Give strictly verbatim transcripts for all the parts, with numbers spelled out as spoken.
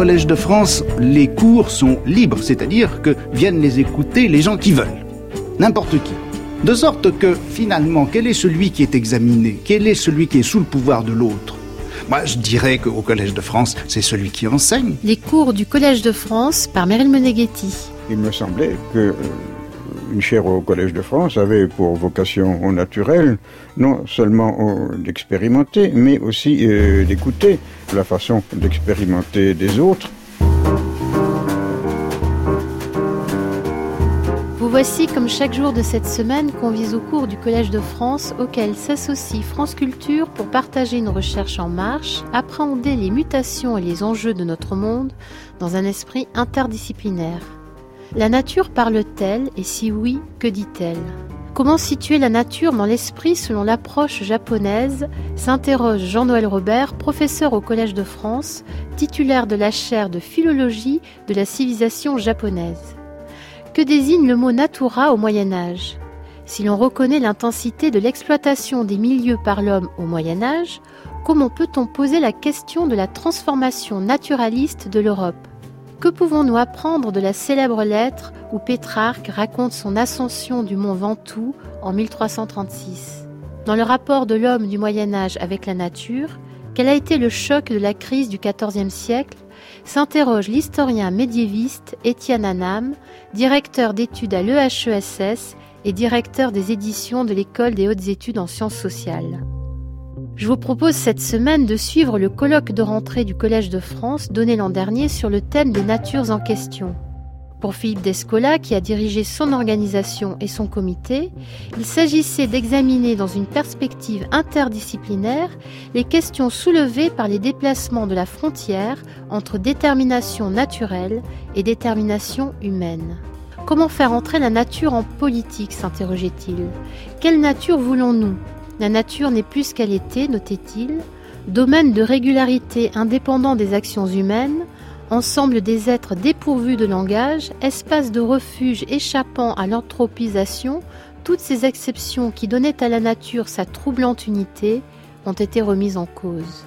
Collège de France, les cours sont libres, c'est-à-dire que viennent les écouter les gens qui veulent, n'importe qui. De sorte que, finalement, quel est celui qui est examiné? Quel est celui qui est sous le pouvoir de l'autre? Moi, je dirais qu'au Collège de France, c'est celui qui enseigne. Les cours du Collège de France par Meryl Meneghetti. Il me semblait que euh, une chaire au Collège de France avait pour vocation au naturel, non seulement euh, d'expérimenter, mais aussi euh, d'écouter la façon d'expérimenter des autres. Vous voici comme chaque jour de cette semaine conviés au cours du Collège de France auquel s'associe France Culture pour partager une recherche en marche, appréhender les mutations et les enjeux de notre monde dans un esprit interdisciplinaire. La nature parle-t-elle et si oui, que dit-elle ? Comment situer la nature dans l'esprit selon l'approche japonaise s'interroge Jean-Noël Robert, professeur au Collège de France, titulaire de la chaire de philologie de la civilisation japonaise. Que désigne le mot natura au Moyen-Âge ? Si l'on reconnaît l'intensité de l'exploitation des milieux par l'homme au Moyen-Âge, comment peut-on poser la question de la transformation naturaliste de l'Europe ? Que pouvons-nous apprendre de la célèbre lettre où Pétrarque raconte son ascension du mont Ventoux en mille trois cent trente-six ? Dans le rapport de l'homme du Moyen-Âge avec la nature, quel a été le choc de la crise du quatorzième siècle ? S'interroge l'historien médiéviste Étienne Annam, directeur d'études à l'E H E S S et directeur des éditions de l'École des hautes études en sciences sociales. Je vous propose cette semaine de suivre le colloque de rentrée du Collège de France donné l'an dernier sur le thème des natures en question. Pour Philippe Descola, qui a dirigé son organisation et son comité, il s'agissait d'examiner dans une perspective interdisciplinaire les questions soulevées par les déplacements de la frontière entre détermination naturelle et détermination humaine. Comment faire entrer la nature en politique, s'interrogeait-il. Quelle nature voulons-nous ? La nature n'est plus ce qu'elle était, notait-il, domaine de régularité indépendant des actions humaines, ensemble des êtres dépourvus de langage, espace de refuge échappant à l'anthropisation, toutes ces exceptions qui donnaient à la nature sa troublante unité ont été remises en cause.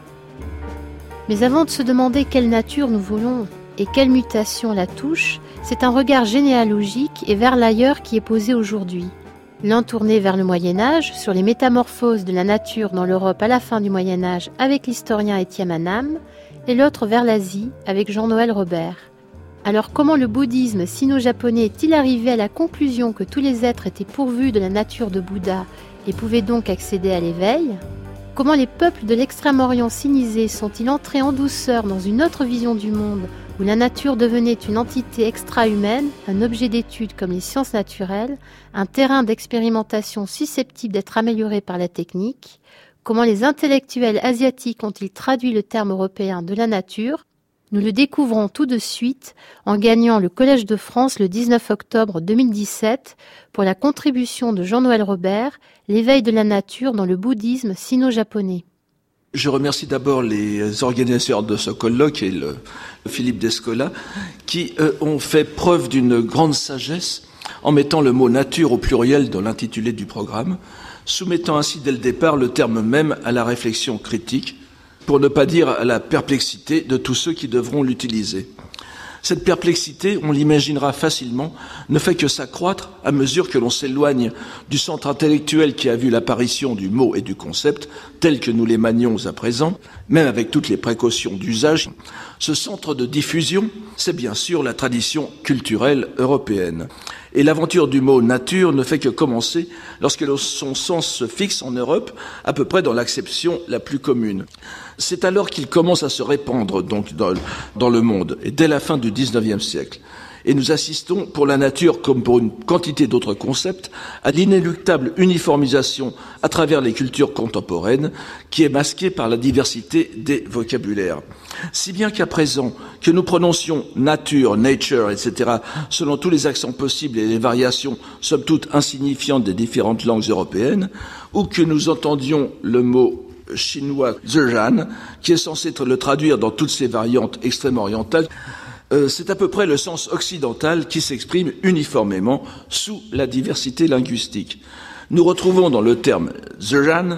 Mais avant de se demander quelle nature nous voulons et quelle mutation la touche, c'est un regard généalogique et vers l'ailleurs qui est posé aujourd'hui. L'un tourné vers le Moyen-Âge, sur les métamorphoses de la nature dans l'Europe à la fin du Moyen-Âge avec l'historien Étienne Annam, et l'autre vers l'Asie avec Jean-Noël Robert. Alors comment le bouddhisme sino-japonais est-il arrivé à la conclusion que tous les êtres étaient pourvus de la nature de Bouddha et pouvaient donc accéder à l'éveil ? Comment les peuples de l'Extrême-Orient sinisé sont-ils entrés en douceur dans une autre vision du monde où la nature devenait une entité extra-humaine, un objet d'étude comme les sciences naturelles, un terrain d'expérimentation susceptible d'être amélioré par la technique ? Comment les intellectuels asiatiques ont-ils traduit le terme européen de la nature ? Nous le découvrons tout de suite en gagnant le Collège de France le dix-neuf octobre deux mille dix-sept pour la contribution de Jean-Noël Robert, l'éveil de la nature dans le bouddhisme sino-japonais. Je remercie d'abord les organisateurs de ce colloque et le Philippe Descola qui euh, ont fait preuve d'une grande sagesse en mettant le mot nature au pluriel dans l'intitulé du programme, soumettant ainsi dès le départ le terme même à la réflexion critique, pour ne pas dire à la perplexité de tous ceux qui devront l'utiliser. Cette perplexité, on l'imaginera facilement, ne fait que s'accroître à mesure que l'on s'éloigne du centre intellectuel qui a vu l'apparition du mot et du concept, tel que nous les manions à présent, même avec toutes les précautions d'usage. Ce centre de diffusion, c'est bien sûr la tradition culturelle européenne. Et l'aventure du mot « nature » ne fait que commencer lorsque son sens se fixe en Europe, à peu près dans l'acception la plus commune. C'est alors qu'il commence à se répandre donc dans, dans le monde, et dès la fin du dix-neuvième siècle. Et nous assistons, pour la nature comme pour une quantité d'autres concepts, à l'inéluctable uniformisation à travers les cultures contemporaines qui est masquée par la diversité des vocabulaires. Si bien qu'à présent, que nous prononcions nature, nature, et cetera, selon tous les accents possibles et les variations somme toute insignifiantes des différentes langues européennes, ou que nous entendions le mot chinois zhejian, qui est censé le traduire dans toutes ses variantes extrême orientales, euh, c'est à peu près le sens occidental qui s'exprime uniformément sous la diversité linguistique. Nous retrouvons dans le terme zhejian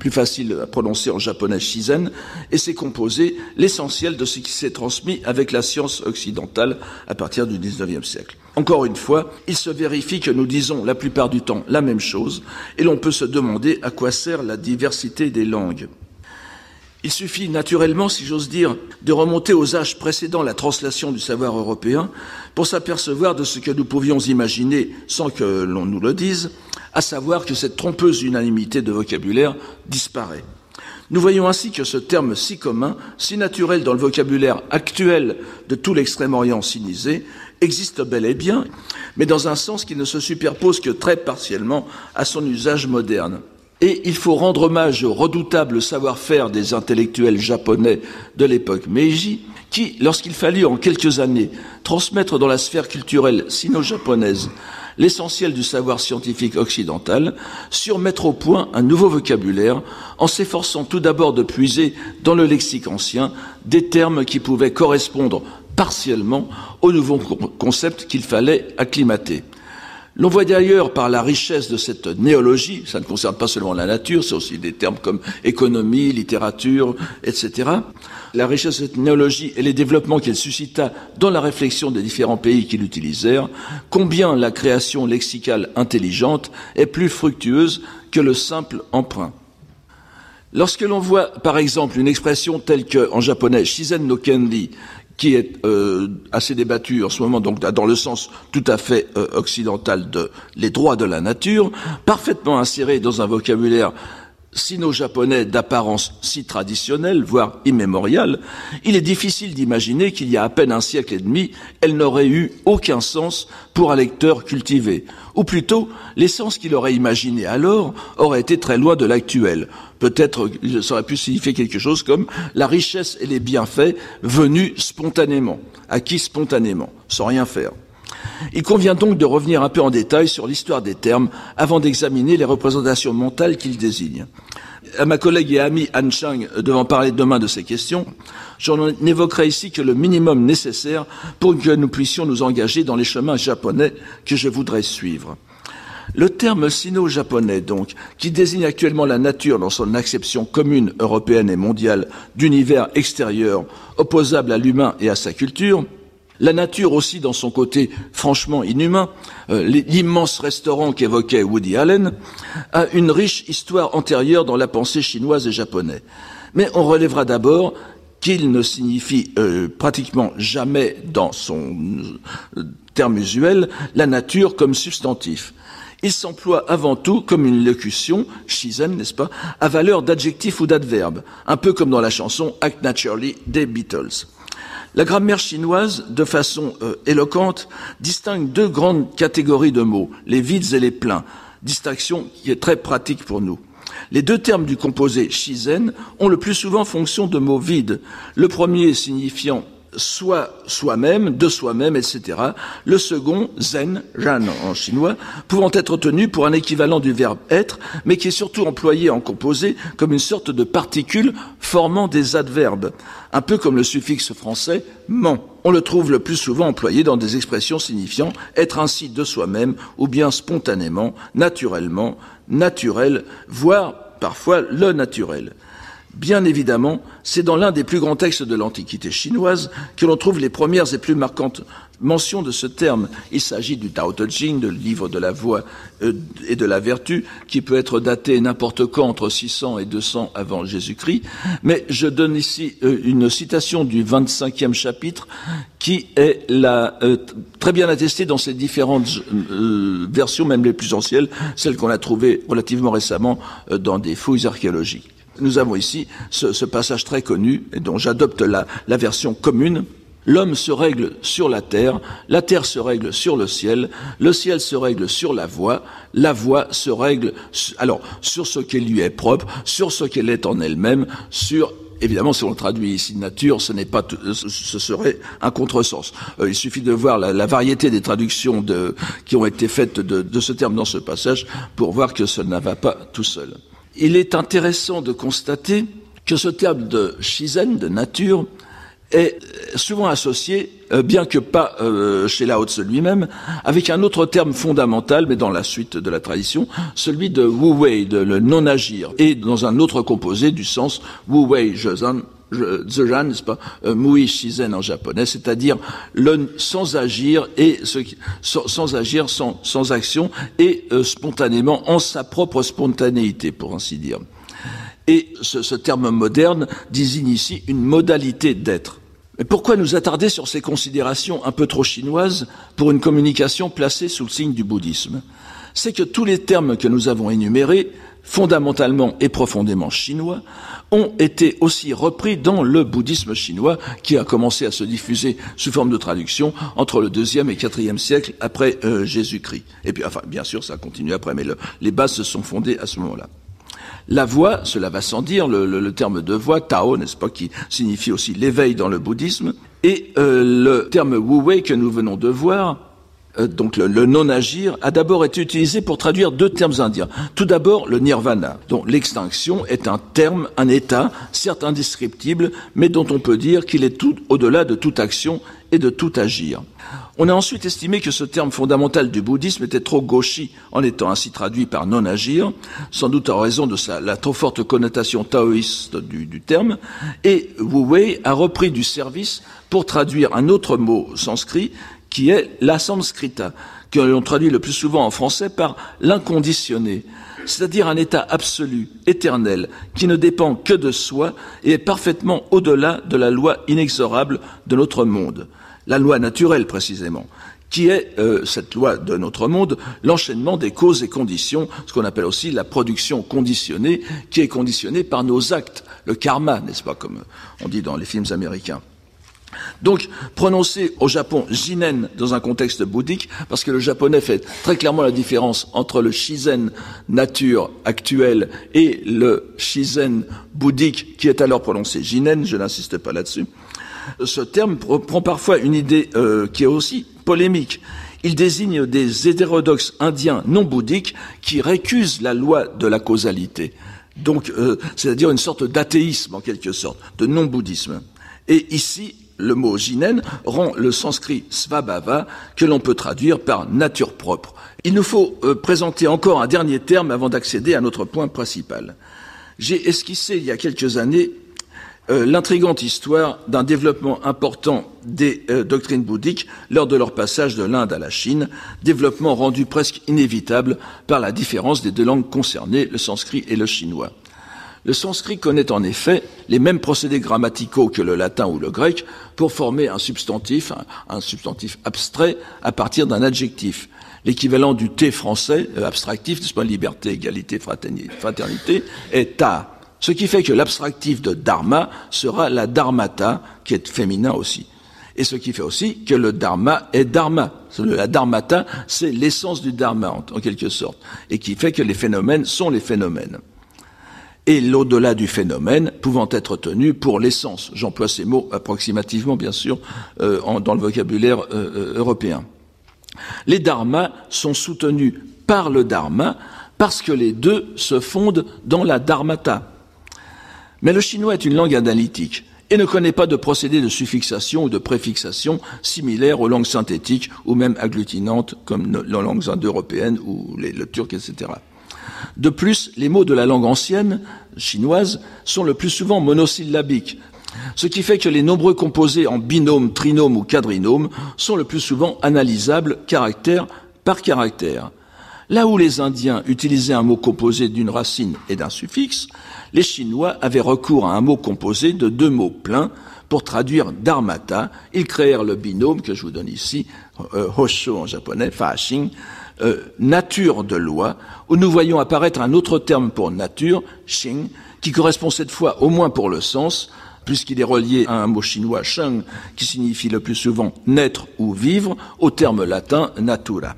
plus facile à prononcer en japonais shizen, et c'est composé l'essentiel de ce qui s'est transmis avec la science occidentale à partir du dix-neuvième siècle. Encore une fois, il se vérifie que nous disons la plupart du temps la même chose, et l'on peut se demander à quoi sert la diversité des langues. Il suffit naturellement, si j'ose dire, de remonter aux âges précédant la translation du savoir européen pour s'apercevoir de ce que nous pouvions imaginer sans que l'on nous le dise, à savoir que cette trompeuse unanimité de vocabulaire disparaît. Nous voyons ainsi que ce terme si commun, si naturel dans le vocabulaire actuel de tout l'Extrême-Orient sinisé, existe bel et bien, mais dans un sens qui ne se superpose que très partiellement à son usage moderne. Et il faut rendre hommage au redoutable savoir-faire des intellectuels japonais de l'époque Meiji, qui, lorsqu'il fallut en quelques années transmettre dans la sphère culturelle sino-japonaise l'essentiel du savoir scientifique occidental, surent mettre au point un nouveau vocabulaire en s'efforçant tout d'abord de puiser dans le lexique ancien des termes qui pouvaient correspondre partiellement aux nouveaux concepts qu'il fallait acclimater. L'on voit d'ailleurs par la richesse de cette néologie, ça ne concerne pas seulement la nature, c'est aussi des termes comme économie, littérature, et cetera. La richesse de cette néologie et les développements qu'elle suscita dans la réflexion des différents pays qui l'utilisèrent, combien la création lexicale intelligente est plus fructueuse que le simple emprunt. Lorsque l'on voit, par exemple, une expression telle que, en japonais, shizen no kenri, qui est euh, assez débattu en ce moment, donc dans le sens tout à fait euh, occidental de les droits de la nature, parfaitement inséré dans un vocabulaire sino-japonais d'apparence si traditionnelle, voire immémoriale, il est difficile d'imaginer qu'il y a à peine un siècle et demi, elle n'aurait eu aucun sens pour un lecteur cultivé. Ou plutôt, les sens qu'il aurait imaginé alors auraient été très loin de l'actuel. Peut-être ça aurait pu signifier quelque chose comme la richesse et les bienfaits venus spontanément, acquis spontanément, sans rien faire. Il convient donc de revenir un peu en détail sur l'histoire des termes avant d'examiner les représentations mentales qu'ils désignent. À ma collègue et amie Anne Chang devant parler demain de ces questions, j'en évoquerai ici que le minimum nécessaire pour que nous puissions nous engager dans les chemins japonais que je voudrais suivre. Le terme sino-japonais, donc, qui désigne actuellement la nature dans son acception commune européenne et mondiale d'univers extérieur opposable à l'humain et à sa culture, la nature aussi dans son côté franchement inhumain, euh, l'immense restaurant qu'évoquait Woody Allen, a une riche histoire antérieure dans la pensée chinoise et japonaise. Mais on relèvera d'abord qu'il ne signifie euh, pratiquement jamais dans son euh, terme usuel la nature comme substantif. Il s'emploie avant tout comme une locution, shizen, n'est-ce pas, à valeur d'adjectif ou d'adverbe, un peu comme dans la chanson Act Naturally des Beatles. La grammaire chinoise, de façon euh, éloquente, distingue deux grandes catégories de mots, les vides et les pleins, distinction qui est très pratique pour nous. Les deux termes du composé shizen ont le plus souvent fonction de mots vides, le premier signifiant soit soi-même, de soi-même, et cetera. Le second, zen, ran en chinois, pouvant être tenu pour un équivalent du verbe être, mais qui est surtout employé en composé comme une sorte de particule formant des adverbes, un peu comme le suffixe français ment. On le trouve le plus souvent employé dans des expressions signifiant être ainsi de soi-même, ou bien spontanément, naturellement, naturel, voire parfois le naturel. Bien évidemment, c'est dans l'un des plus grands textes de l'Antiquité chinoise que l'on trouve les premières et plus marquantes mentions de ce terme. Il s'agit du Tao Te Ching, le livre de la voie et de la vertu, qui peut être daté n'importe quand entre six cents et deux cents avant Jésus-Christ. Mais je donne ici une citation du vingt-cinquième chapitre qui est la, euh, très bien attestée dans ses différentes euh, versions, même les plus anciennes, celles qu'on a trouvées relativement récemment euh, dans des fouilles archéologiques. Nous avons ici ce, ce passage très connu, et dont j'adopte la, la version commune. L'homme se règle sur la terre, la terre se règle sur le ciel, le ciel se règle sur la voie, la voie se règle alors sur ce qui lui est propre, sur ce qu'elle est en elle-même, sur évidemment, si on le traduit ici nature, ce n'est pas, ce serait un contresens. Euh, il suffit de voir la, la variété des traductions de, qui ont été faites de, de ce terme dans ce passage pour voir que ça ne va pas tout seul. Il est intéressant de constater que ce terme de shizen, de nature, est souvent associé, euh, bien que pas euh, chez Lao Tse lui-même, avec un autre terme fondamental, mais dans la suite de la tradition, celui de Wu Wei, de le non-agir, et dans un autre composé du sens Wu Wei Zhezhan, Zhejan, n'est-ce pas, euh, Mui Shizen en japonais, c'est-à-dire le sans agir et ce qui, sans, sans agir, sans, sans action et euh, spontanément en sa propre spontanéité, pour ainsi dire. Et ce, ce terme moderne désigne ici une modalité d'être. Mais pourquoi nous attarder sur ces considérations un peu trop chinoises pour une communication placée sous le signe du bouddhisme? C'est que tous les termes que nous avons énumérés, fondamentalement et profondément chinois, ont été aussi repris dans le bouddhisme chinois qui a commencé à se diffuser sous forme de traduction entre le deuxième et quatrième siècle après euh, Jésus-Christ. Et puis, enfin, bien sûr, ça continue après, mais le, les bases se sont fondées à ce moment-là. La voix, cela va sans dire, le, le, le terme de voix, Tao, n'est-ce pas, qui signifie aussi l'éveil dans le bouddhisme, et euh, le terme Wu Wei que nous venons de voir, euh, donc le, le non-agir, a d'abord été utilisé pour traduire deux termes indiens. Tout d'abord, le nirvana, dont l'extinction est un terme, un état, certes indescriptible, mais dont on peut dire qu'il est tout au-delà de toute action et de tout agir. On a ensuite estimé que ce terme fondamental du bouddhisme était trop gauchi en étant ainsi traduit par non-agir, sans doute en raison de sa, la trop forte connotation taoïste du, du terme, et Wu Wei a repris du service pour traduire un autre mot sanskrit qui est la samskrita, que l'on traduit le plus souvent en français par l'inconditionné, c'est-à-dire un état absolu, éternel, qui ne dépend que de soi et est parfaitement au-delà de la loi inexorable de notre monde. La loi naturelle, précisément, qui est, euh, cette loi de notre monde, l'enchaînement des causes et conditions, ce qu'on appelle aussi la production conditionnée, qui est conditionnée par nos actes, le karma, n'est-ce pas, comme on dit dans les films américains. Donc, prononcer au Japon jinen dans un contexte bouddhique, parce que le japonais fait très clairement la différence entre le shizen, nature actuelle, et le shizen bouddhique, qui est alors prononcé jinen, je n'insiste pas là-dessus. Ce terme prend parfois une idée euh, qui est aussi polémique. Il désigne des hétérodoxes indiens non bouddhiques qui récusent la loi de la causalité. Donc, euh, c'est-à-dire une sorte d'athéisme en quelque sorte, de non-bouddhisme. Et ici, le mot jinen rend le sanskrit svabhava que l'on peut traduire par nature propre. Il nous faut euh, présenter encore un dernier terme avant d'accéder à notre point principal. J'ai esquissé il y a quelques années Euh, l'intrigante histoire d'un développement important des euh, doctrines bouddhiques lors de leur passage de l'Inde à la Chine, développement rendu presque inévitable par la différence des deux langues concernées, le sanskrit et le chinois. Le sanskrit connaît en effet les mêmes procédés grammaticaux que le latin ou le grec pour former un substantif, un, un substantif abstrait à partir d'un adjectif. L'équivalent du T français, euh, abstractif, n'est-ce pas, liberté, égalité, fraternité, est ta. Ce qui fait que l'abstractif de dharma sera la dharmata, qui est féminin aussi. Et ce qui fait aussi que le dharma est dharma. La dharmata, c'est l'essence du dharma, en, en quelque sorte. Et qui fait que les phénomènes sont les phénomènes. Et l'au-delà du phénomène pouvant être tenu pour l'essence. J'emploie ces mots approximativement, bien sûr, euh, en, dans le vocabulaire euh, européen. Les dharmas sont soutenus par le dharma parce que les deux se fondent dans la dharmata. Mais le chinois est une langue analytique et ne connaît pas de procédé de suffixation ou de préfixation similaire aux langues synthétiques ou même agglutinantes comme les langues indo-européennes ou les, le turc, et cetera. De plus, les mots de la langue ancienne, chinoise, sont le plus souvent monosyllabiques, ce qui fait que les nombreux composés en binôme, trinôme ou quadrinôme sont le plus souvent analysables caractère par caractère. Là où les Indiens utilisaient un mot composé d'une racine et d'un suffixe, les Chinois avaient recours à un mot composé de deux mots pleins pour traduire dharmata. Ils créèrent le binôme que je vous donne ici, euh, hosho en japonais, faxing, euh, nature de loi, où nous voyons apparaître un autre terme pour nature, xing, qui correspond cette fois au moins pour le sens, puisqu'il est relié à un mot chinois, sheng, qui signifie le plus souvent naître ou vivre, au terme latin natura.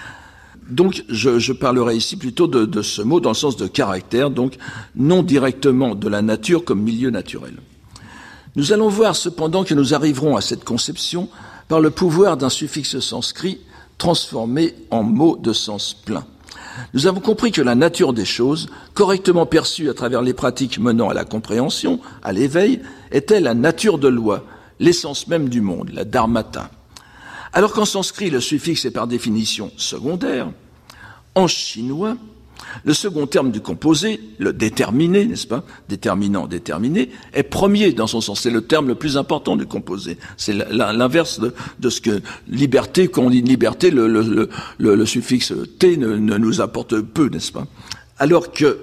Donc, je, je parlerai ici plutôt de, de ce mot dans le sens de caractère, donc non directement de la nature comme milieu naturel. Nous allons voir cependant que nous arriverons à cette conception par le pouvoir d'un suffixe sanskrit transformé en mot de sens plein. Nous avons compris que la nature des choses, correctement perçue à travers les pratiques menant à la compréhension, à l'éveil, était la nature de loi, l'essence même du monde, la dharmata. Alors qu'en sanskrit, le suffixe est par définition secondaire, en chinois, le second terme du composé, le déterminé, n'est-ce pas, déterminant, déterminé, est premier dans son sens. C'est le terme le plus important du composé. C'est l'inverse de, de ce que liberté, quand on dit liberté, le, le, le, le suffixe T ne, ne nous apporte peu, n'est-ce pas? Alors que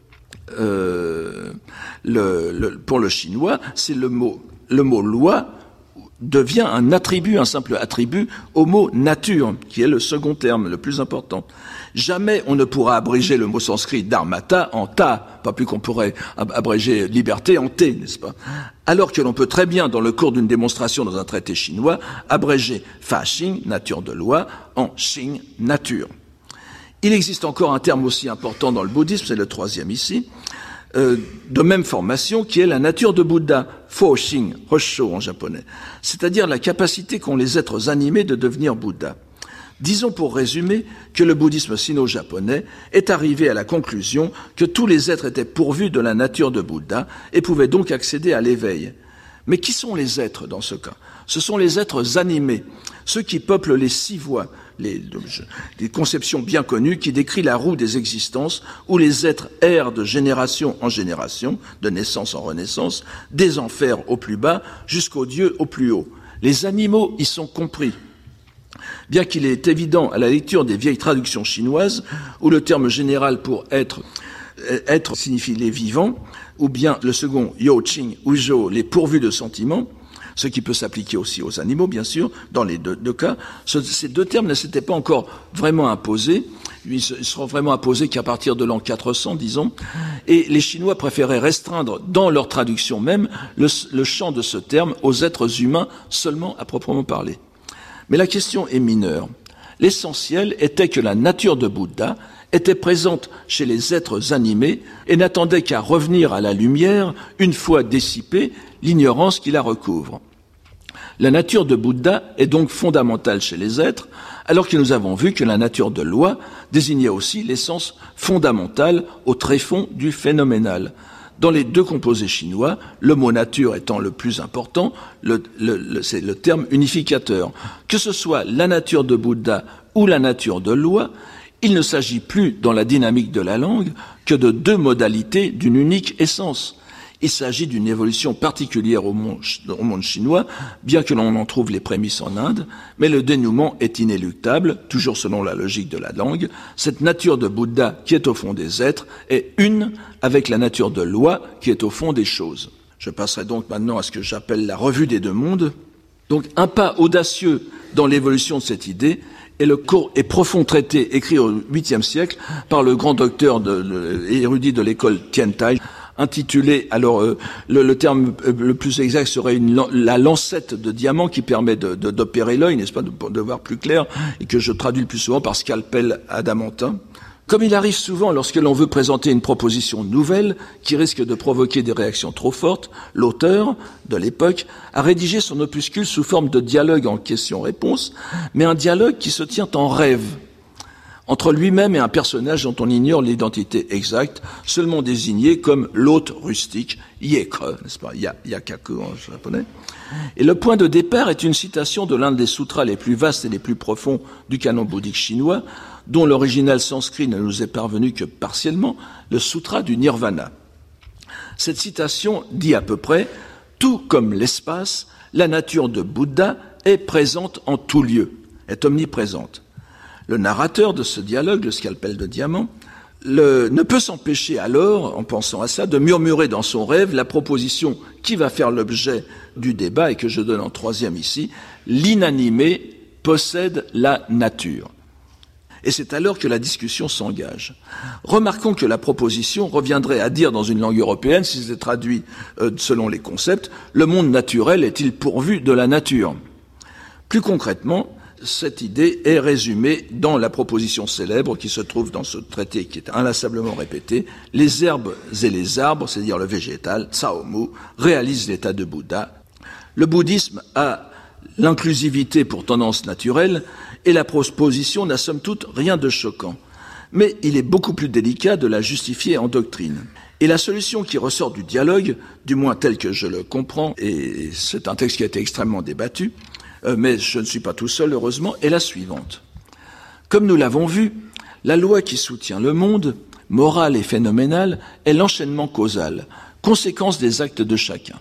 euh, le, le, pour le chinois, c'est le mot, le mot loi devient un attribut, un simple attribut au mot nature, qui est le second terme, le plus important. Jamais on ne pourra abréger le mot sanskrit dharmata en ta, pas plus qu'on pourrait abréger liberté en t, n'est-ce pas? Alors que l'on peut très bien, dans le cours d'une démonstration dans un traité chinois, abréger fa xing, nature de loi, en xing, nature. Il existe encore un terme aussi important dans le bouddhisme, c'est le troisième ici, Euh, de même formation, qui est la nature de Bouddha, Fo Xing, Hosho en japonais, c'est-à-dire la capacité qu'ont les êtres animés de devenir Bouddha. Disons pour résumer que le bouddhisme sino-japonais est arrivé à la conclusion que tous les êtres étaient pourvus de la nature de Bouddha et pouvaient donc accéder à l'éveil. Mais qui sont les êtres dans ce cas? Ce sont les êtres animés, ceux qui peuplent les six voies, les, les conceptions bien connues qui décrivent la roue des existences où les êtres errent de génération en génération, de naissance en renaissance, des enfers au plus bas jusqu'aux dieux au plus haut. Les animaux y sont compris. Bien qu'il est évident à la lecture des vieilles traductions chinoises où le terme général pour être, être signifie les vivants, ou bien le second, yo, ching, ou zhou, les pourvus de sentiments, ce qui peut s'appliquer aussi aux animaux, bien sûr, dans les deux, deux cas. Ce, ces deux termes ne s'étaient pas encore vraiment imposés. Ils seront vraiment imposés qu'à partir de l'an quatre cents, disons. Et les Chinois préféraient restreindre, dans leur traduction même, le, le champ de ce terme aux êtres humains seulement à proprement parler. Mais la question est mineure. L'essentiel était que la nature de Bouddha était présente chez les êtres animés et n'attendait qu'à revenir à la lumière une fois dissipée l'ignorance qui la recouvre. La nature de Bouddha est donc fondamentale chez les êtres, alors que nous avons vu que la nature de loi désignait aussi l'essence fondamentale au tréfonds du phénoménal. Dans les deux composés chinois, le mot nature étant le plus important, le, le, le, c'est le terme unificateur. Que ce soit la nature de Bouddha ou la nature de loi, il ne s'agit plus, dans la dynamique de la langue, que de deux modalités d'une unique essence. Il s'agit d'une évolution particulière au monde, au monde chinois, bien que l'on en trouve les prémices en Inde, mais le dénouement est inéluctable, toujours selon la logique de la langue. Cette nature de Bouddha qui est au fond des êtres est une avec la nature de loi qui est au fond des choses. Je passerai donc maintenant à ce que j'appelle la revue des deux mondes. Donc un pas audacieux dans l'évolution de cette idée est le court et profond traité écrit au huitième siècle par le grand docteur de, de, érudit de l'école Tiantai, intitulé, alors euh, le, le terme le plus exact serait une, la lancette de diamant qui permet de, de, d'opérer l'œil, n'est-ce pas, de, de voir plus clair, et que je traduis le plus souvent par scalpel adamantin. Comme il arrive souvent lorsque l'on veut présenter une proposition nouvelle qui risque de provoquer des réactions trop fortes, l'auteur de l'époque a rédigé son opuscule sous forme de dialogue en question-réponse, mais un dialogue qui se tient en rêve, entre lui-même et un personnage dont on ignore l'identité exacte, seulement désigné comme l'hôte rustique, Yekre, n'est-ce pas, Yakaku en japonais. Et le point de départ est une citation de l'un des sutras les plus vastes et les plus profonds du canon bouddhique chinois, dont l'original sanskrit ne nous est parvenu que partiellement, le sutra du nirvana. Cette citation dit à peu près « Tout comme l'espace, la nature de Bouddha est présente en tout lieu, est omniprésente ». Le narrateur de ce dialogue, le scalpel de diamant, le, ne peut s'empêcher alors, en pensant à ça, de murmurer dans son rêve la proposition qui va faire l'objet du débat et que je donne en troisième ici, l'inanimé possède la nature. Et c'est alors que la discussion s'engage. Remarquons que la proposition reviendrait à dire dans une langue européenne, si c'était traduit euh, selon les concepts, le monde naturel est-il pourvu de la nature? Plus concrètement, cette idée est résumée dans la proposition célèbre qui se trouve dans ce traité qui est inlassablement répété. Les herbes et les arbres, c'est-à-dire le végétal, Tsaomu, réalisent l'état de Bouddha. Le bouddhisme a l'inclusivité pour tendance naturelle et la proposition n'a somme toute rien de choquant. Mais il est beaucoup plus délicat de la justifier en doctrine. Et la solution qui ressort du dialogue, du moins telle que je le comprends, et c'est un texte qui a été extrêmement débattu, euh, mais je ne suis pas tout seul, heureusement, est la suivante. Comme nous l'avons vu, la loi qui soutient le monde, morale et phénoménale, est l'enchaînement causal, conséquence des actes de chacun.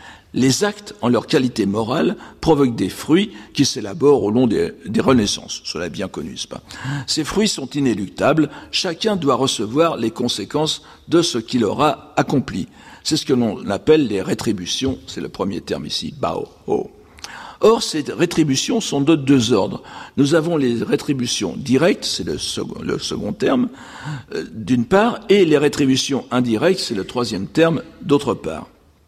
Les actes, en leur qualité morale, provoquent des fruits qui s'élaborent au long des, des renaissances. Cela est bien connu, n'est-ce pas ? Ces fruits sont inéluctables. Chacun doit recevoir les conséquences de ce qu'il aura accompli. C'est ce que l'on appelle les rétributions. C'est le premier terme ici, bao, ho. Or, ces rétributions sont de deux ordres. Nous avons les rétributions directes, c'est le second, le second terme, euh, d'une part, et les rétributions indirectes, c'est le troisième terme, d'autre part.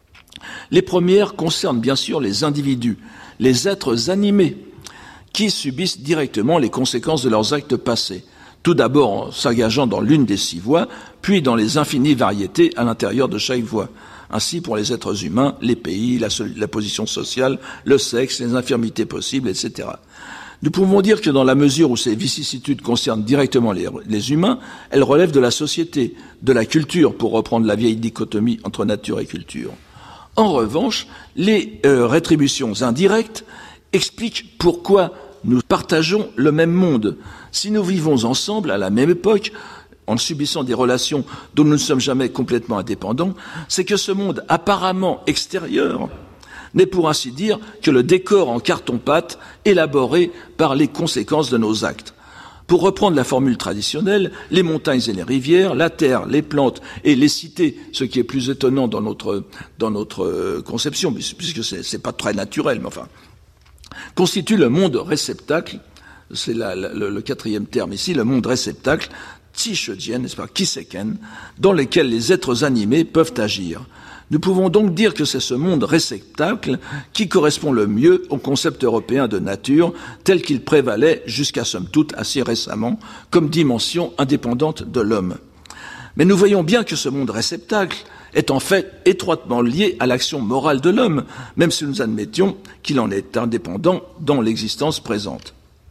Les premières concernent bien sûr les individus, les êtres animés, qui subissent directement les conséquences de leurs actes passés, tout d'abord en s'engageant dans l'une des six voies, puis dans les infinies variétés à l'intérieur de chaque voie. Ainsi, pour les êtres humains, les pays, la, la position sociale, le sexe, les infirmités possibles, et cetera. Nous pouvons dire que dans la mesure où ces vicissitudes concernent directement les, les humains, elles relèvent de la société, de la culture, pour reprendre la vieille dichotomie entre nature et culture. En revanche, les euh, rétributions indirectes expliquent pourquoi nous partageons le même monde. Si nous vivons ensemble à la même époque, en subissant des relations dont nous ne sommes jamais complètement indépendants, c'est que ce monde apparemment extérieur n'est pour ainsi dire que le décor en carton-pâte élaboré par les conséquences de nos actes. Pour reprendre la formule traditionnelle, les montagnes et les rivières, la terre, les plantes et les cités, ce qui est plus étonnant dans notre, dans notre conception, puisque c'est, c'est pas très naturel, mais enfin, constituent le monde réceptacle, c'est la, la, le, le quatrième terme ici, le monde réceptacle, tshijien, n'est-ce pas, kiseken, dans lequel les êtres animés peuvent agir. Nous pouvons donc dire que c'est ce monde réceptacle qui correspond le mieux au concept européen de nature tel qu'il prévalait jusqu'à somme toute assez récemment comme dimension indépendante de l'homme. Mais nous voyons bien que ce monde réceptacle est en fait étroitement lié à l'action morale de l'homme, même si nous admettions qu'il en est indépendant dans l'existence présente.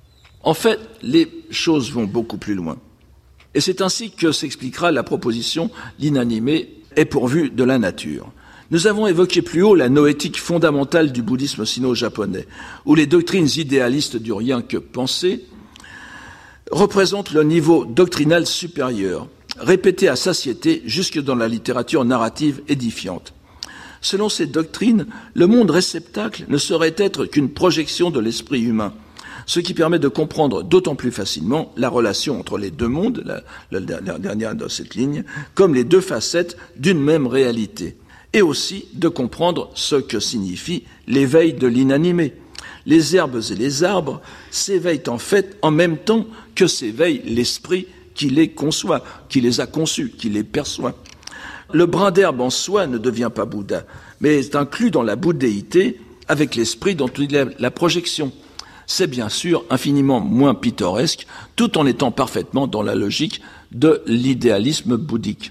En fait, les choses vont beaucoup plus loin. Et c'est ainsi que s'expliquera la proposition « l'inanimé est pourvu de la nature ». Nous avons évoqué plus haut la noétique fondamentale du bouddhisme sino-japonais, où les doctrines idéalistes du rien que penser représentent le niveau doctrinal supérieur, répété à satiété jusque dans la littérature narrative édifiante. Selon ces doctrines, le monde réceptacle ne saurait être qu'une projection de l'esprit humain, ce qui permet de comprendre d'autant plus facilement la relation entre les deux mondes, la, la, la dernière de cette ligne, comme les deux facettes d'une même réalité, et aussi de comprendre ce que signifie l'éveil de l'inanimé. Les herbes et les arbres s'éveillent en fait en même temps que s'éveille l'esprit qui les conçoit, qui les a conçus, qui les perçoit. Le brin d'herbe en soi ne devient pas Bouddha, mais est inclus dans la bouddhéité avec l'esprit dont il est la projection. C'est bien sûr infiniment moins pittoresque, tout en étant parfaitement dans la logique de l'idéalisme bouddhique.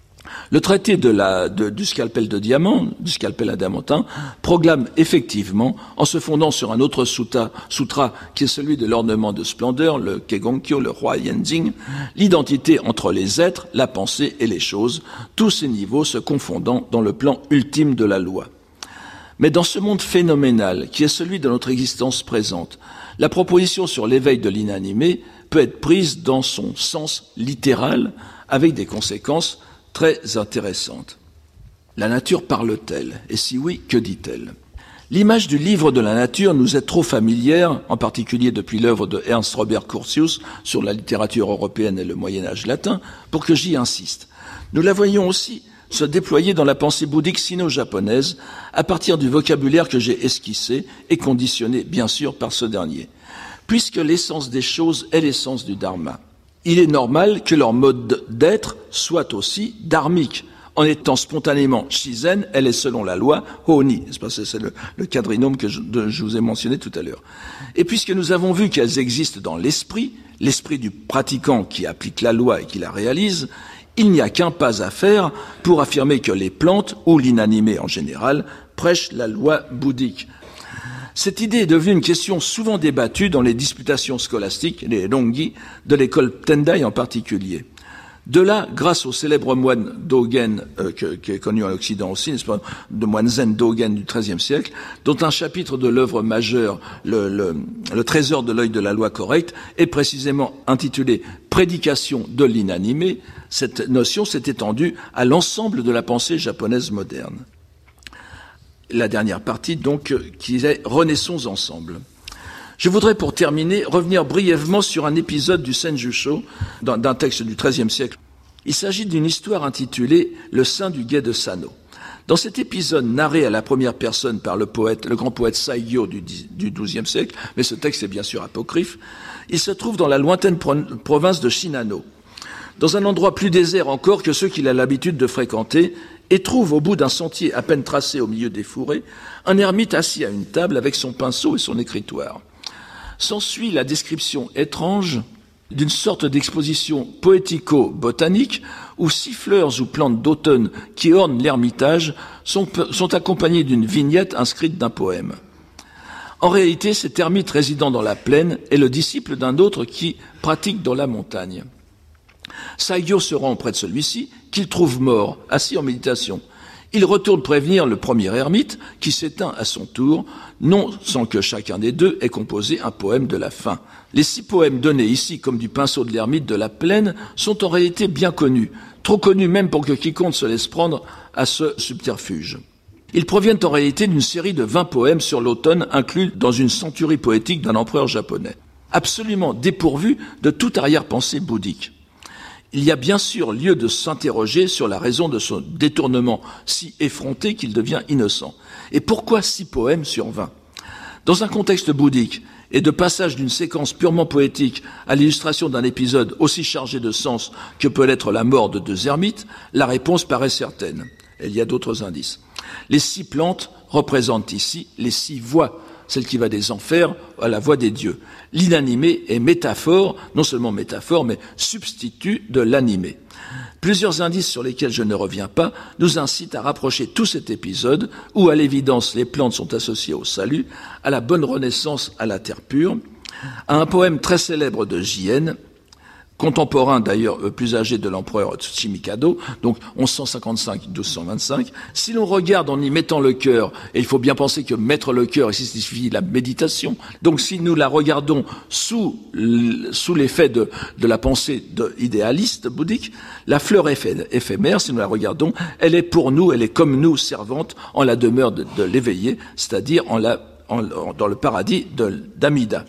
Le traité de la, de, du scalpel de diamant, du scalpel adamantin, proclame effectivement, en se fondant sur un autre sutta, sutra qui est celui de l'ornement de splendeur, le Kegonkyo, le Roi Yenzing, l'identité entre les êtres, la pensée et les choses, tous ces niveaux se confondant dans le plan ultime de la loi. Mais dans ce monde phénoménal, qui est celui de notre existence présente, la proposition sur l'éveil de l'inanimé peut être prise dans son sens littéral, avec des conséquences très intéressantes. La nature parle-t-elle? Et si oui, que dit-elle? L'image du livre de la nature nous est trop familière, en particulier depuis l'œuvre de Ernst Robert Curtius sur la littérature européenne et le Moyen-Âge latin, pour que j'y insiste. Nous la voyons aussi se déployer dans la pensée bouddhique sino-japonaise à partir du vocabulaire que j'ai esquissé et conditionné, bien sûr, par ce dernier. Puisque l'essence des choses est l'essence du dharma, il est normal que leur mode d'être soit aussi dharmique. En étant spontanément shizen, elle est selon la loi honi. C'est le, le quadrinome que je, de, je vous ai mentionné tout à l'heure. Et puisque nous avons vu qu'elles existent dans l'esprit, l'esprit du pratiquant qui applique la loi et qui la réalise, il n'y a qu'un pas à faire pour affirmer que les plantes, ou l'inanimé en général, prêchent la loi bouddhique. Cette idée est devenue une question souvent débattue dans les disputations scolastiques, les rongi, de l'école Tendai en particulier. De là, grâce au célèbre moine Dogen, euh, que, qui est connu en Occident aussi, n'est-ce pas, de moine zen Dogen du treizième siècle, dont un chapitre de l'œuvre majeure, le, le, le trésor de l'œil de la loi correcte, est précisément intitulé « Prédication de l'inanimé », cette notion s'est étendue à l'ensemble de la pensée japonaise moderne. La dernière partie, donc, qui est « Renaissons ensemble ». Je voudrais, pour terminer, revenir brièvement sur un épisode du Senjusho, d'un texte du treizième siècle. Il s'agit d'une histoire intitulée « Le saint du guet de Sano ». Dans cet épisode narré à la première personne par le poète, le grand poète Saigyo du, du douzième siècle, mais ce texte est bien sûr apocryphe, il se trouve dans la lointaine province de Shinano, dans un endroit plus désert encore que ceux qu'il a l'habitude de fréquenter, et trouve au bout d'un sentier à peine tracé au milieu des fourrés, un ermite assis à une table avec son pinceau et son écritoire. S'ensuit la description étrange d'une sorte d'exposition poético-botanique où six fleurs ou plantes d'automne qui ornent l'ermitage sont, sont accompagnées d'une vignette inscrite d'un poème. En réalité, cet ermite résidant dans la plaine est le disciple d'un autre qui pratique dans la montagne. Saigyo se rend auprès de celui-ci, qu'il trouve mort, assis en méditation. Il retourne prévenir le premier ermite, qui s'éteint à son tour, non sans que chacun des deux ait composé un poème de la fin. Les six poèmes donnés ici comme du pinceau de l'ermite de la plaine sont en réalité bien connus, trop connus même pour que quiconque se laisse prendre à ce subterfuge. Ils proviennent en réalité d'une série de vingt poèmes sur l'automne inclus dans une centurie poétique d'un empereur japonais, absolument dépourvus de toute arrière-pensée bouddhique. Il y a bien sûr lieu de s'interroger sur la raison de son détournement si effronté qu'il devient innocent. Et pourquoi six poèmes sur vingt ? Dans un contexte bouddhique et de passage d'une séquence purement poétique à l'illustration d'un épisode aussi chargé de sens que peut l'être la mort de deux ermites, la réponse paraît certaine. Et il y a d'autres indices. Les six plantes représentent ici les six voies, celle qui va des enfers à la voie des dieux. L'inanimé est métaphore, non seulement métaphore, mais substitut de l'animé. Plusieurs indices sur lesquels je ne reviens pas nous incitent à rapprocher tout cet épisode où, à l'évidence, les plantes sont associées au salut, à la bonne renaissance à la terre pure, à un poème très célèbre de Jien, contemporain d'ailleurs plus âgé de l'empereur Tsuchimikado, donc onze cent cinquante-cinq à douze cent vingt-cinq. Si l'on regarde en y mettant le cœur, et il faut bien penser que mettre le cœur ici signifie la méditation, donc si nous la regardons sous, sous l'effet de, de la pensée de, idéaliste bouddhique, la fleur éphémère, si nous la regardons, elle est pour nous, elle est comme nous servante en la demeure de, de l'éveillé, c'est-à-dire en la, en, dans le paradis de, d'Amida.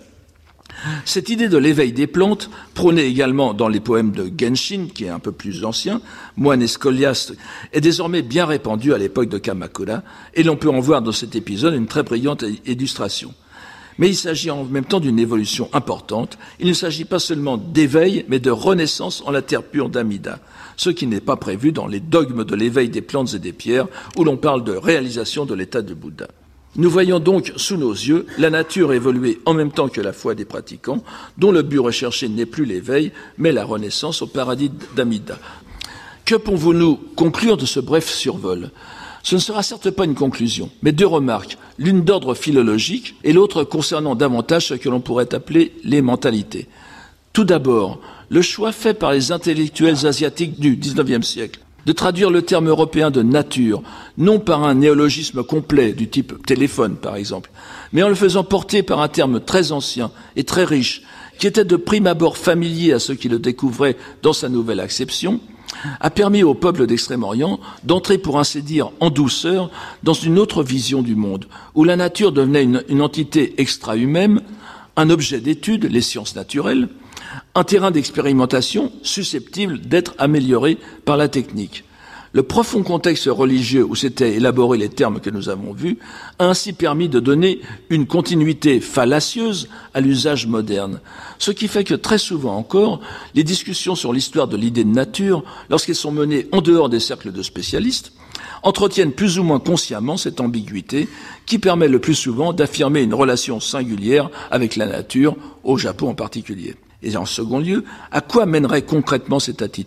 Cette idée de l'éveil des plantes, prônée également dans les poèmes de Genshin, qui est un peu plus ancien, moine et scoliaste, est désormais bien répandue à l'époque de Kamakura, et l'on peut en voir dans cet épisode une très brillante illustration. Mais il s'agit en même temps d'une évolution importante. Il ne s'agit pas seulement d'éveil, mais de renaissance en la terre pure d'Amida, ce qui n'est pas prévu dans les dogmes de l'éveil des plantes et des pierres, où l'on parle de réalisation de l'état de Bouddha. Nous voyons donc sous nos yeux la nature évoluer en même temps que la foi des pratiquants, dont le but recherché n'est plus l'éveil, mais la renaissance au paradis d'Amida. Que pouvons-nous conclure de ce bref survol ? Ce ne sera certes pas une conclusion, mais deux remarques, l'une d'ordre philologique et l'autre concernant davantage ce que l'on pourrait appeler les mentalités. Tout d'abord, le choix fait par les intellectuels asiatiques du dix-neuvième siècle de traduire le terme européen de nature, non par un néologisme complet du type téléphone par exemple, mais en le faisant porter par un terme très ancien et très riche, qui était de prime abord familier à ceux qui le découvraient dans sa nouvelle acception, a permis au peuple d'Extrême-Orient d'entrer, pour ainsi dire, en douceur dans une autre vision du monde, où la nature devenait une, une entité extra-humaine, un objet d'étude, les sciences naturelles, un terrain d'expérimentation susceptible d'être amélioré par la technique. Le profond contexte religieux où s'étaient élaborés les termes que nous avons vus a ainsi permis de donner une continuité fallacieuse à l'usage moderne, ce qui fait que très souvent encore, les discussions sur l'histoire de l'idée de nature, lorsqu'elles sont menées en dehors des cercles de spécialistes, entretiennent plus ou moins consciemment cette ambiguïté qui permet le plus souvent d'affirmer une relation singulière avec la nature, au Japon en particulier. Et en second lieu, à quoi mènerait concrètement cette attitude ?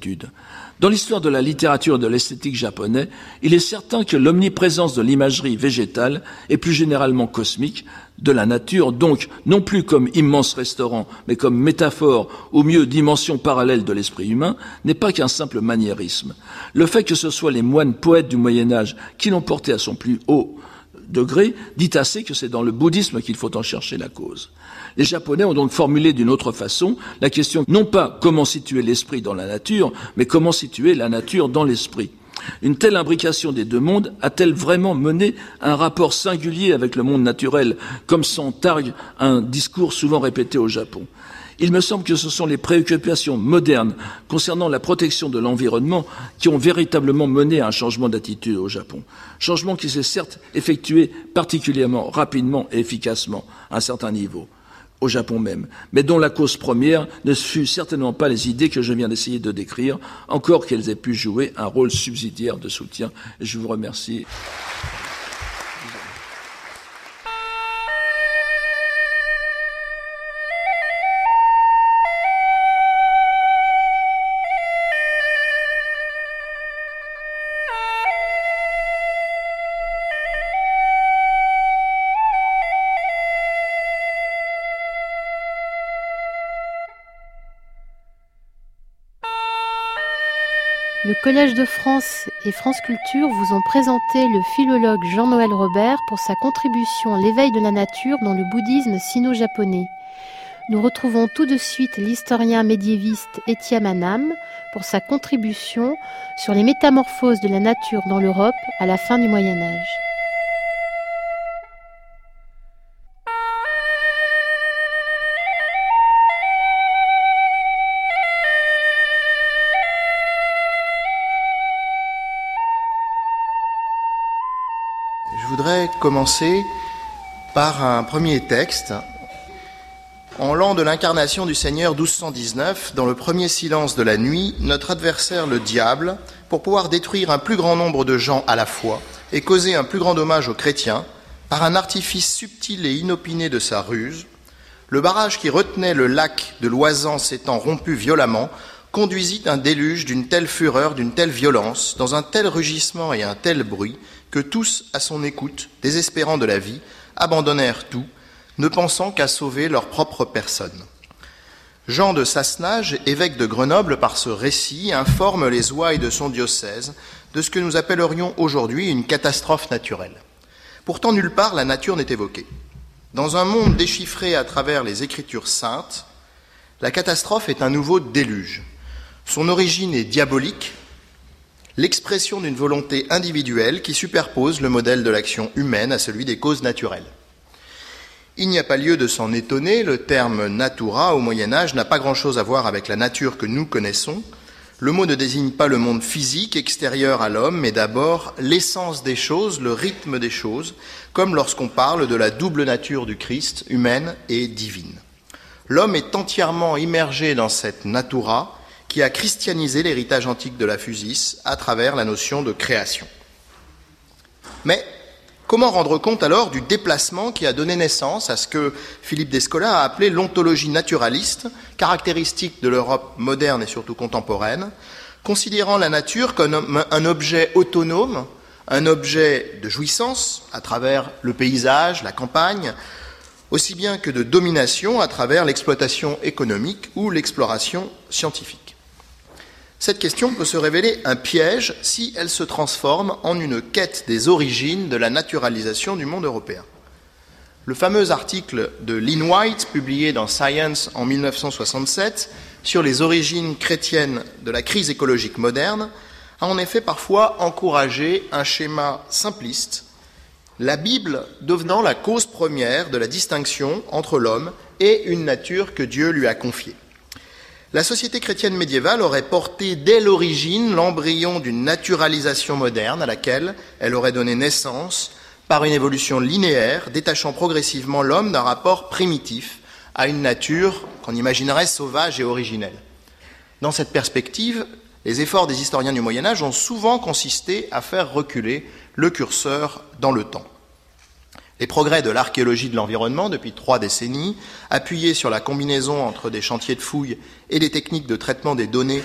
Dans l'histoire de la littérature et de l'esthétique japonais, il est certain que l'omniprésence de l'imagerie végétale et plus généralement cosmique de la nature, donc non plus comme immense restaurant, mais comme métaphore, ou mieux dimension parallèle de l'esprit humain, n'est pas qu'un simple maniérisme. Le fait que ce soit les moines poètes du Moyen-Âge qui l'ont porté à son plus haut degré dit assez que c'est dans le bouddhisme qu'il faut en chercher la cause. Les Japonais ont donc formulé d'une autre façon la question non pas comment situer l'esprit dans la nature, mais comment situer la nature dans l'esprit. Une telle imbrication des deux mondes a-t-elle vraiment mené un rapport singulier avec le monde naturel, comme s'en targue un discours souvent répété au Japon ? Il me semble que ce sont les préoccupations modernes concernant la protection de l'environnement qui ont véritablement mené à un changement d'attitude au Japon. Changement qui s'est certes effectué particulièrement rapidement et efficacement à un certain niveau, au Japon même, mais dont la cause première ne fut certainement pas les idées que je viens d'essayer de décrire, encore qu'elles aient pu jouer un rôle subsidiaire de soutien. Et je vous remercie. Le Collège de France et France Culture vous ont présenté le philologue Jean-Noël Robert pour sa contribution à l'éveil de la nature dans le bouddhisme sino-japonais. Nous retrouvons tout de suite l'historien médiéviste Étienne Manam pour sa contribution sur les métamorphoses de la nature dans l'Europe à la fin du Moyen Âge. Je voudrais commencer par un premier texte. En l'an de l'incarnation du Seigneur douze cent dix-neuf, dans le premier silence de la nuit, notre adversaire le diable, pour pouvoir détruire un plus grand nombre de gens à la fois et causer un plus grand dommage aux chrétiens, par un artifice subtil et inopiné de sa ruse, le barrage qui retenait le lac de l'Oisan s'étant rompu violemment, conduisit un déluge d'une telle fureur, d'une telle violence, dans un tel rugissement et un tel bruit, que tous, à son écoute, désespérant de la vie, abandonnèrent tout, ne pensant qu'à sauver leur propre personne. Jean de Sassenage, évêque de Grenoble, par ce récit, informe les ouailles de son diocèse de ce que nous appellerions aujourd'hui une catastrophe naturelle. Pourtant, nulle part la nature n'est évoquée. Dans un monde déchiffré à travers les Écritures saintes, la catastrophe est un nouveau déluge. Son origine est diabolique, l'expression d'une volonté individuelle qui superpose le modèle de l'action humaine à celui des causes naturelles. Il n'y a pas lieu de s'en étonner, le terme natura au Moyen-Âge n'a pas grand-chose à voir avec la nature que nous connaissons. Le mot ne désigne pas le monde physique extérieur à l'homme, mais d'abord l'essence des choses, le rythme des choses, comme lorsqu'on parle de la double nature du Christ, humaine et divine. L'homme est entièrement immergé dans cette natura, qui a christianisé l'héritage antique de la physis à travers la notion de création. Mais comment rendre compte alors du déplacement qui a donné naissance à ce que Philippe Descola a appelé l'ontologie naturaliste, caractéristique de l'Europe moderne et surtout contemporaine, considérant la nature comme un objet autonome, un objet de jouissance à travers le paysage, la campagne, aussi bien que de domination à travers l'exploitation économique ou l'exploration scientifique. Cette question peut se révéler un piège si elle se transforme en une quête des origines de la naturalisation du monde européen. Le fameux article de Lynn White, publié dans Science en mille neuf cent soixante-sept, sur les origines chrétiennes de la crise écologique moderne, a en effet parfois encouragé un schéma simpliste, la Bible devenant la cause première de la distinction entre l'homme et une nature que Dieu lui a confiée. La société chrétienne médiévale aurait porté dès l'origine l'embryon d'une naturalisation moderne à laquelle elle aurait donné naissance par une évolution linéaire, détachant progressivement l'homme d'un rapport primitif à une nature qu'on imaginerait sauvage et originelle. Dans cette perspective, les efforts des historiens du Moyen-Âge ont souvent consisté à faire reculer le curseur dans le temps. Les progrès de l'archéologie de l'environnement depuis trois décennies, appuyés sur la combinaison entre des chantiers de fouilles et des techniques de traitement des données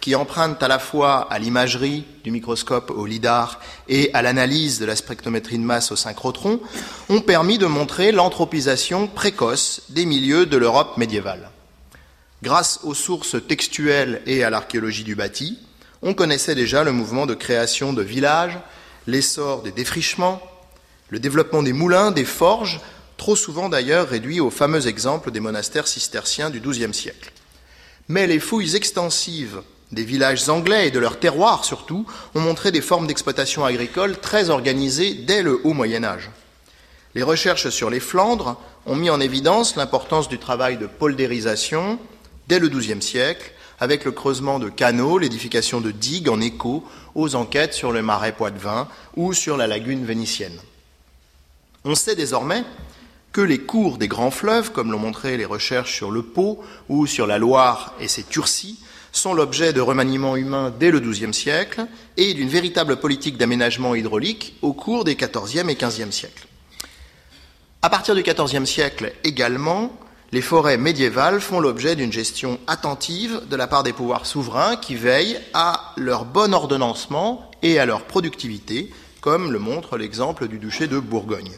qui empruntent à la fois à l'imagerie du microscope au lidar et à l'analyse de la spectrométrie de masse au synchrotron, ont permis de montrer l'anthropisation précoce des milieux de l'Europe médiévale. Grâce aux sources textuelles et à l'archéologie du bâti, on connaissait déjà le mouvement de création de villages, l'essor des défrichements, le développement des moulins, des forges, trop souvent d'ailleurs réduits au fameux exemple des monastères cisterciens du douzième siècle. Mais les fouilles extensives des villages anglais et de leurs terroirs surtout ont montré des formes d'exploitation agricole très organisées dès le haut Moyen-Âge. Les recherches sur les Flandres ont mis en évidence l'importance du travail de poldérisation dès le douzième siècle, avec le creusement de canaux, l'édification de digues en écho aux enquêtes sur le marais poitevin ou sur la lagune vénitienne. On sait désormais que les cours des grands fleuves, comme l'ont montré les recherches sur le Pô ou sur la Loire et ses Turcis, sont l'objet de remaniements humains dès le douzième siècle et d'une véritable politique d'aménagement hydraulique au cours des quatorzième et quinzième siècles. À partir du quatorzième siècle également, les forêts médiévales font l'objet d'une gestion attentive de la part des pouvoirs souverains qui veillent à leur bon ordonnancement et à leur productivité, comme le montre l'exemple du duché de Bourgogne.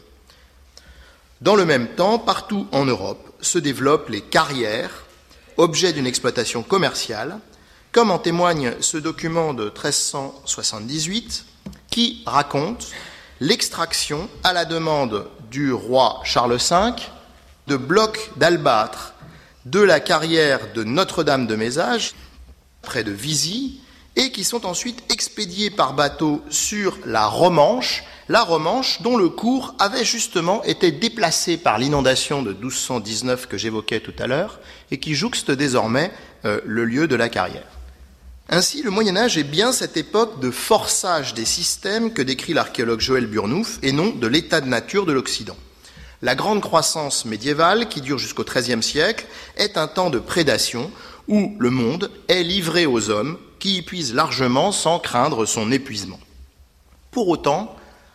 Dans le même temps, partout en Europe se développent les carrières, objet d'une exploitation commerciale, comme en témoigne ce document de treize cent soixante-dix-huit qui raconte l'extraction à la demande du roi Charles cinq de blocs d'albâtre de la carrière de Notre-Dame de Mézage, près de Visy, et qui sont ensuite expédiés par bateau sur la Romanche, la Romanche dont le cours avait justement été déplacé par l'inondation de douze cent dix-neuf que j'évoquais tout à l'heure et qui jouxte désormais euh, le lieu de la carrière. Ainsi, le Moyen-Âge est bien cette époque de forçage des systèmes que décrit l'archéologue Joël Burnouf et non de l'état de nature de l'Occident. La grande croissance médiévale, qui dure jusqu'au treizième siècle, est un temps de prédation où le monde est livré aux hommes qui y puisent largement sans craindre son épuisement. Pour autant,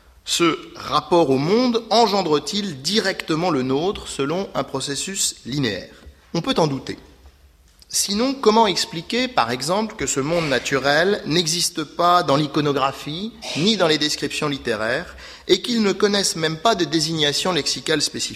ce rapport au monde engendre-t-il directement le nôtre selon un processus linéaire ? On peut en douter. Sinon, comment expliquer, par exemple, que ce monde naturel n'existe pas dans l'iconographie ni dans les descriptions littéraires et qu'il ne connaisse même pas de désignation lexicale spécifique ?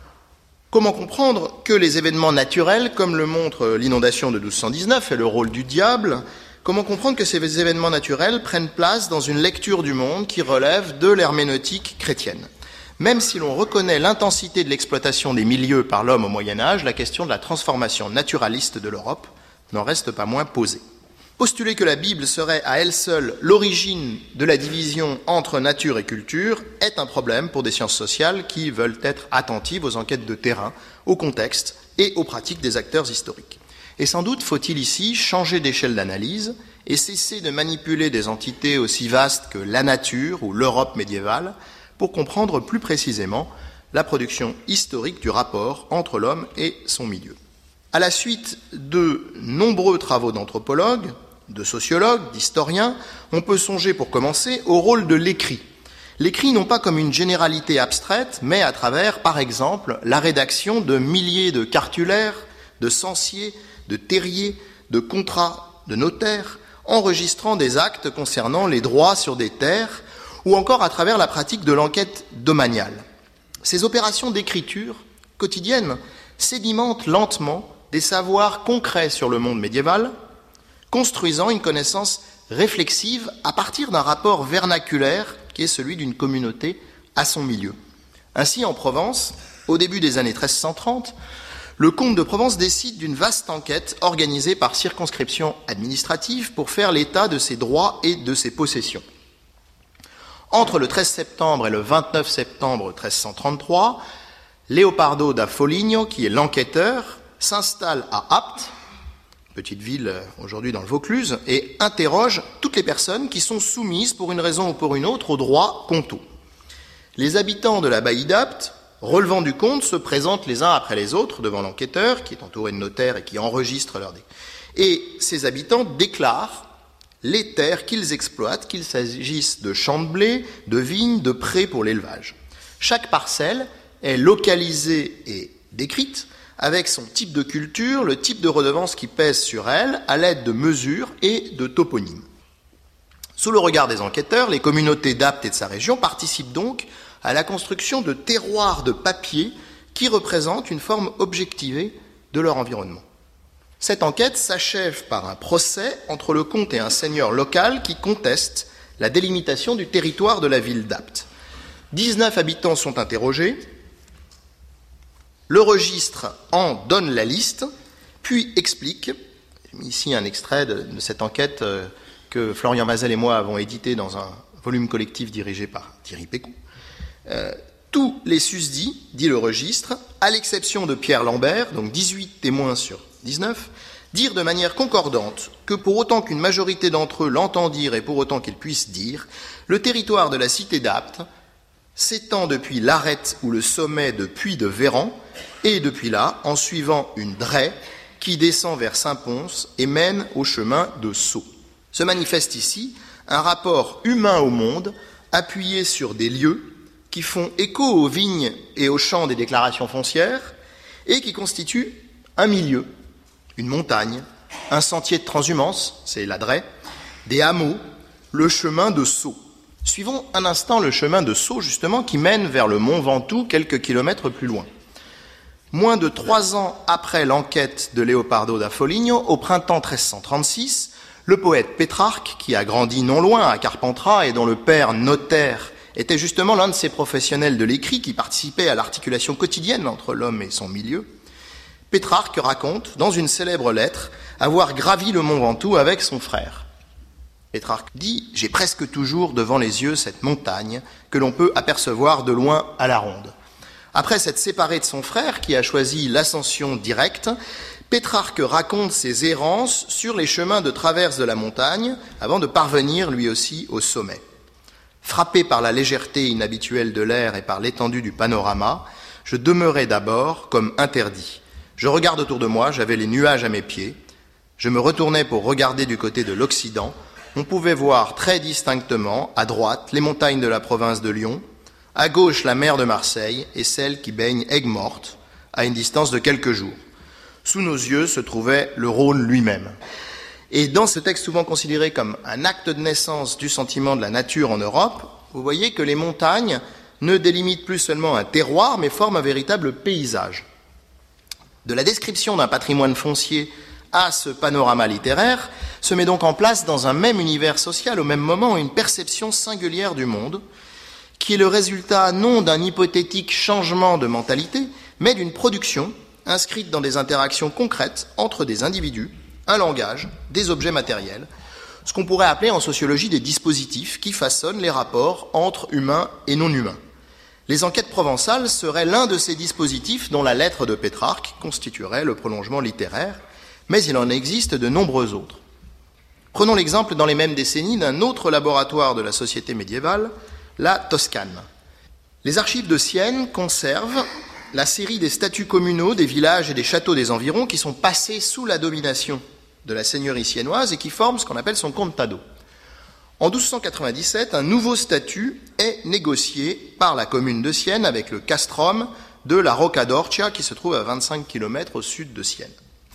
Comment comprendre que les événements naturels, comme le montre l'inondation de douze cent dix-neuf et le rôle du diable, comment comprendre que ces événements naturels prennent place dans une lecture du monde qui relève de l'herméneutique chrétienne ? Même si l'on reconnaît l'intensité de l'exploitation des milieux par l'homme au Moyen-Âge, la question de la transformation naturaliste de l'Europe n'en reste pas moins posée. Postuler que la Bible serait à elle seule l'origine de la division entre nature et culture est un problème pour des sciences sociales qui veulent être attentives aux enquêtes de terrain, au contexte et aux pratiques des acteurs historiques. Et sans doute faut-il ici changer d'échelle d'analyse et cesser de manipuler des entités aussi vastes que la nature ou l'Europe médiévale pour comprendre plus précisément la production historique du rapport entre l'homme et son milieu. À la suite de nombreux travaux d'anthropologues, de sociologues, d'historiens, on peut songer pour commencer au rôle de l'écrit. L'écrit non pas comme une généralité abstraite, mais à travers, par exemple, la rédaction de milliers de cartulaires, de censiers, de terriers, de contrats, de notaires, enregistrant des actes concernant les droits sur des terres, ou encore à travers la pratique de l'enquête domaniale. Ces opérations d'écriture quotidienne sédimentent lentement des savoirs concrets sur le monde médiéval, construisant une connaissance réflexive à partir d'un rapport vernaculaire qui est celui d'une communauté à son milieu. Ainsi, en Provence, au début des années treize cent trente, le comte de Provence décide d'une vaste enquête organisée par circonscription administrative pour faire l'état de ses droits et de ses possessions. Entre le treize septembre et le vingt-neuf septembre treize cent trente-trois, Leopardo da Foligno, qui est l'enquêteur, s'installe à Apt, petite ville aujourd'hui dans le Vaucluse, et interroge toutes les personnes qui sont soumises pour une raison ou pour une autre aux droits comtaux. Les habitants de l'abbaye d'Apt, relevant du comte, se présentent les uns après les autres devant l'enquêteur, qui est entouré de notaires et qui enregistre leurs... Et ces habitants déclarent les terres qu'ils exploitent, qu'il s'agisse de champs de blé, de vignes, de prés pour l'élevage. Chaque parcelle est localisée et décrite avec son type de culture, le type de redevance qui pèse sur elle, à l'aide de mesures et de toponymes. Sous le regard des enquêteurs, les communautés d'Apt et de sa région participent donc à la construction de terroirs de papier qui représentent une forme objectivée de leur environnement. Cette enquête s'achève par un procès entre le comte et un seigneur local qui conteste la délimitation du territoire de la ville d'Apt. dix-neuf habitants sont interrogés, le registre en donne la liste, puis explique, j'ai mis ici un extrait de, de cette enquête euh, que Florian Mazel et moi avons édité dans un volume collectif dirigé par Thierry Pécou. Euh, tous les susdits, dit le registre, à l'exception de Pierre Lambert, donc dix-huit témoins sur dix-neuf, dirent de manière concordante que pour autant qu'une majorité d'entre eux l'entend dire et pour autant qu'ils puissent dire, le territoire de la cité d'Apt s'étend depuis l'arête ou le sommet de Puy de Véran et depuis là, en suivant une draie qui descend vers Saint-Pons et mène au chemin de Sceaux. Se manifeste ici un rapport humain au monde appuyé sur des lieux qui font écho aux vignes et aux champs des déclarations foncières et qui constituent un milieu, une montagne, un sentier de transhumance, c'est la draie, des hameaux, le chemin de Sceaux. Suivons un instant le chemin de Sceaux, justement, qui mène vers le mont Ventoux, quelques kilomètres plus loin. Moins de trois ans après l'enquête de Leopardo da Foligno, au printemps treize cent trente-six, le poète Pétrarque, qui a grandi non loin à Carpentras et dont le père notaire était justement l'un de ces professionnels de l'écrit qui participaient à l'articulation quotidienne entre l'homme et son milieu, Pétrarque raconte, dans une célèbre lettre, avoir gravi le mont Ventoux avec son frère. Pétrarque dit « J'ai presque toujours devant les yeux cette montagne que l'on peut apercevoir de loin à la ronde. » Après s'être séparé de son frère, qui a choisi l'ascension directe, Pétrarque raconte ses errances sur les chemins de traverse de la montagne avant de parvenir lui aussi au sommet. Frappé par la légèreté inhabituelle de l'air et par l'étendue du panorama, je demeurai d'abord comme interdit. Je regarde autour de moi, j'avais les nuages à mes pieds. Je me retournais pour regarder du côté de l'Occident. On pouvait voir très distinctement, à droite, les montagnes de la province de Lyon, à gauche la mer de Marseille et celle qui baigne Aigues-Mortes, à une distance de quelques jours. Sous nos yeux se trouvait le Rhône lui-même. Et dans ce texte souvent considéré comme un acte de naissance du sentiment de la nature en Europe, vous voyez que les montagnes ne délimitent plus seulement un terroir, mais forment un véritable paysage. De la description d'un patrimoine foncier à ce panorama littéraire se met donc en place dans un même univers social, au même moment, une perception singulière du monde, qui est le résultat non d'un hypothétique changement de mentalité, mais d'une production inscrite dans des interactions concrètes entre des individus, un langage, des objets matériels, ce qu'on pourrait appeler en sociologie des dispositifs qui façonnent les rapports entre humains et non humains. Les enquêtes provençales seraient l'un de ces dispositifs dont la lettre de Pétrarque constituerait le prolongement littéraire, mais il en existe de nombreux autres. Prenons l'exemple dans les mêmes décennies d'un autre laboratoire de la société médiévale, la Toscane. Les archives de Sienne conservent la série des statuts communaux des villages et des châteaux des environs qui sont passés sous la domination de la seigneurie siennoise et qui forment ce qu'on appelle son contado. En douze cent quatre-vingt-dix-sept, un nouveau statut est négocié par la commune de Sienne avec le castrum de la Rocca d'Orcia qui se trouve à vingt-cinq kilomètres au sud de Sienne.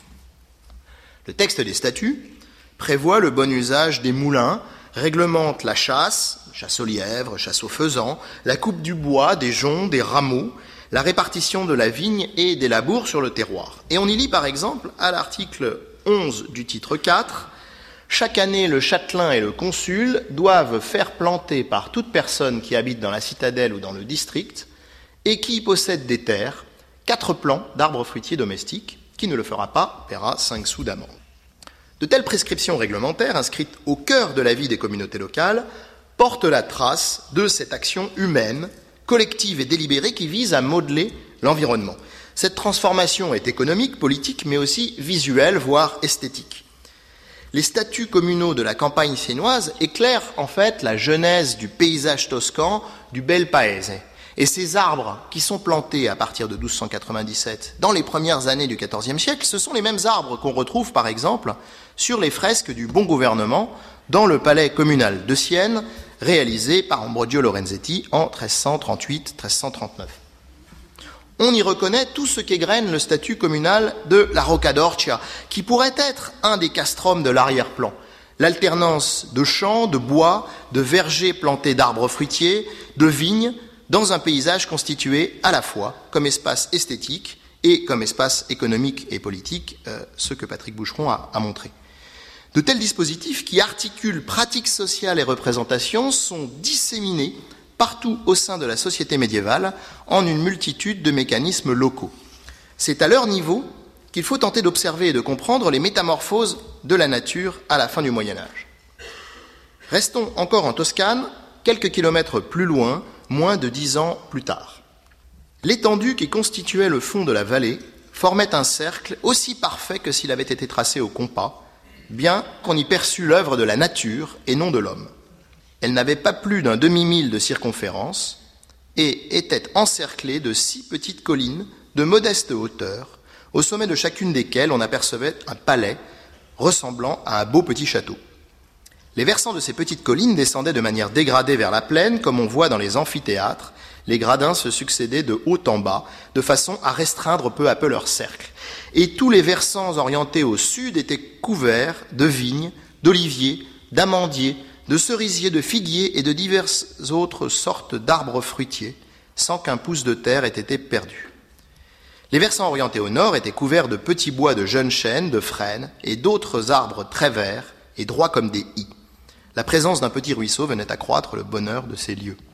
Le texte des statuts prévoit le bon usage des moulins, réglemente la chasse, chasse aux lièvres, chasse aux faisans, la coupe du bois, des joncs, des rameaux, la répartition de la vigne et des labours sur le terroir. Et on y lit par exemple à l'article onze du titre quatre, « Chaque année, le châtelain et le consul doivent faire planter par toute personne qui habite dans la citadelle ou dans le district et qui possède des terres, quatre plants d'arbres fruitiers domestiques. Qui ne le fera pas paiera cinq sous d'amende. » De telles prescriptions réglementaires, inscrites au cœur de la vie des communautés locales, portent la trace de cette action humaine, collective et délibérée qui vise à modeler l'environnement. Cette transformation est économique, politique, mais aussi visuelle, voire esthétique. Les statuts communaux de la campagne siennoise éclairent en fait la genèse du paysage toscan du Bel Paese. Et ces arbres qui sont plantés à partir de douze cent quatre-vingt-dix-sept dans les premières années du quatorzième siècle, ce sont les mêmes arbres qu'on retrouve par exemple sur les fresques du Bon Gouvernement dans le palais communal de Sienne, réalisé par Ambrogio Lorenzetti en treize cent trente-huit treize cent trente-neuf. On y reconnaît tout ce qu'égrène le statut communal de la Rocca d'Orcia, qui pourrait être un des castrums de l'arrière-plan. L'alternance de champs, de bois, de vergers plantés d'arbres fruitiers, de vignes, dans un paysage constitué à la fois comme espace esthétique et comme espace économique et politique, euh, ce que Patrick Boucheron a, a montré. De tels dispositifs qui articulent pratique sociale et représentation sont disséminés partout au sein de la société médiévale en une multitude de mécanismes locaux. C'est à leur niveau qu'il faut tenter d'observer et de comprendre les métamorphoses de la nature à la fin du Moyen-Âge. Restons encore en Toscane, quelques kilomètres plus loin, moins de dix ans plus tard. L'étendue qui constituait le fond de la vallée formait un cercle aussi parfait que s'il avait été tracé au compas, bien qu'on y perçût l'œuvre de la nature et non de l'homme. Elle n'avait pas plus d'un demi-mille de circonférence et était encerclée de six petites collines de modeste hauteur, au sommet de chacune desquelles on apercevait un palais ressemblant à un beau petit château. Les versants de ces petites collines descendaient de manière dégradée vers la plaine, comme on voit dans les amphithéâtres. Les gradins se succédaient de haut en bas, de façon à restreindre peu à peu leur cercle. Et tous les versants orientés au sud étaient couverts de vignes, d'oliviers, d'amandiers, de cerisiers, de figuiers et de diverses autres sortes d'arbres fruitiers, sans qu'un pouce de terre ait été perdu. Les versants orientés au nord étaient couverts de petits bois de jeunes chênes, de frênes et d'autres arbres très verts et droits comme des i. La présence d'un petit ruisseau venait accroître le bonheur de ces lieux.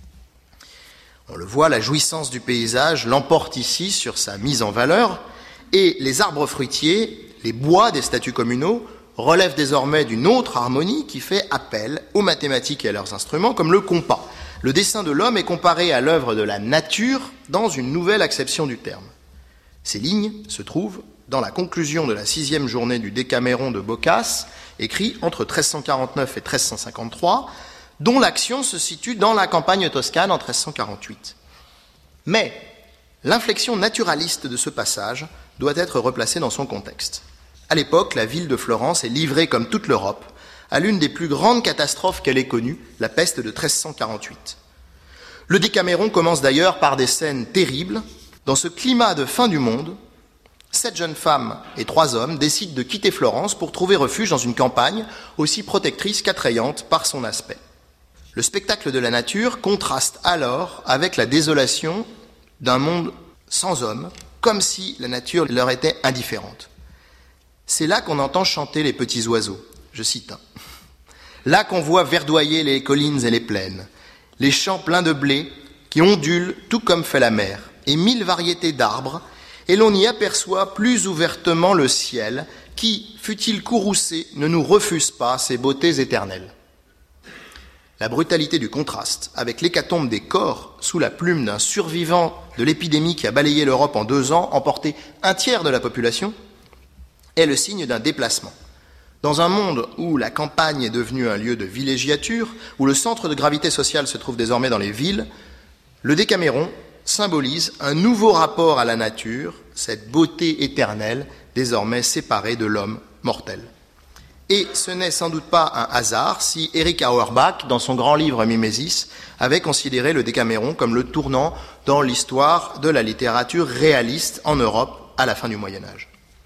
On le voit, la jouissance du paysage l'emporte ici sur sa mise en valeur, et les arbres fruitiers, les bois des statuts communaux, relèvent désormais d'une autre harmonie qui fait appel aux mathématiques et à leurs instruments, comme le compas. Le dessin de l'homme est comparé à l'œuvre de la nature dans une nouvelle acception du terme. Ces lignes se trouvent dans la conclusion de la sixième journée du Décaméron de Boccace, écrit entre treize cent quarante-neuf et treize cent cinquante-trois, dont l'action se situe dans la campagne toscane en treize cent quarante-huit. Mais l'inflexion naturaliste de ce passage doit être replacée dans son contexte. À l'époque, la ville de Florence est livrée, comme toute l'Europe, à l'une des plus grandes catastrophes qu'elle ait connues, la peste de treize cent quarante-huit. Le Décaméron commence d'ailleurs par des scènes terribles. Dans ce climat de fin du monde, sept jeunes femmes et trois hommes décident de quitter Florence pour trouver refuge dans une campagne aussi protectrice qu'attrayante par son aspect. Le spectacle de la nature contraste alors avec la désolation d'un monde sans hommes, comme si la nature leur était indifférente. C'est là qu'on entend chanter les petits oiseaux, je cite. Là qu'on voit verdoyer les collines et les plaines, les champs pleins de blé qui ondulent tout comme fait la mer, et mille variétés d'arbres, et l'on y aperçoit plus ouvertement le ciel, qui, fût-il courroucé, ne nous refuse pas ses beautés éternelles. La brutalité du contraste avec l'hécatombe des corps sous la plume d'un survivant de l'épidémie qui a balayé l'Europe en deux ans, emporté un tiers de la population, est le signe d'un déplacement. Dans un monde où la campagne est devenue un lieu de villégiature, où le centre de gravité sociale se trouve désormais dans les villes, le Décaméron symbolise un nouveau rapport à la nature, cette beauté éternelle, désormais séparée de l'homme mortel. Et ce n'est sans doute pas un hasard si Erich Auerbach, dans son grand livre Mimesis, avait considéré le Décaméron comme le tournant dans l'histoire de la littérature réaliste en Europe à la fin du Moyen-Âge.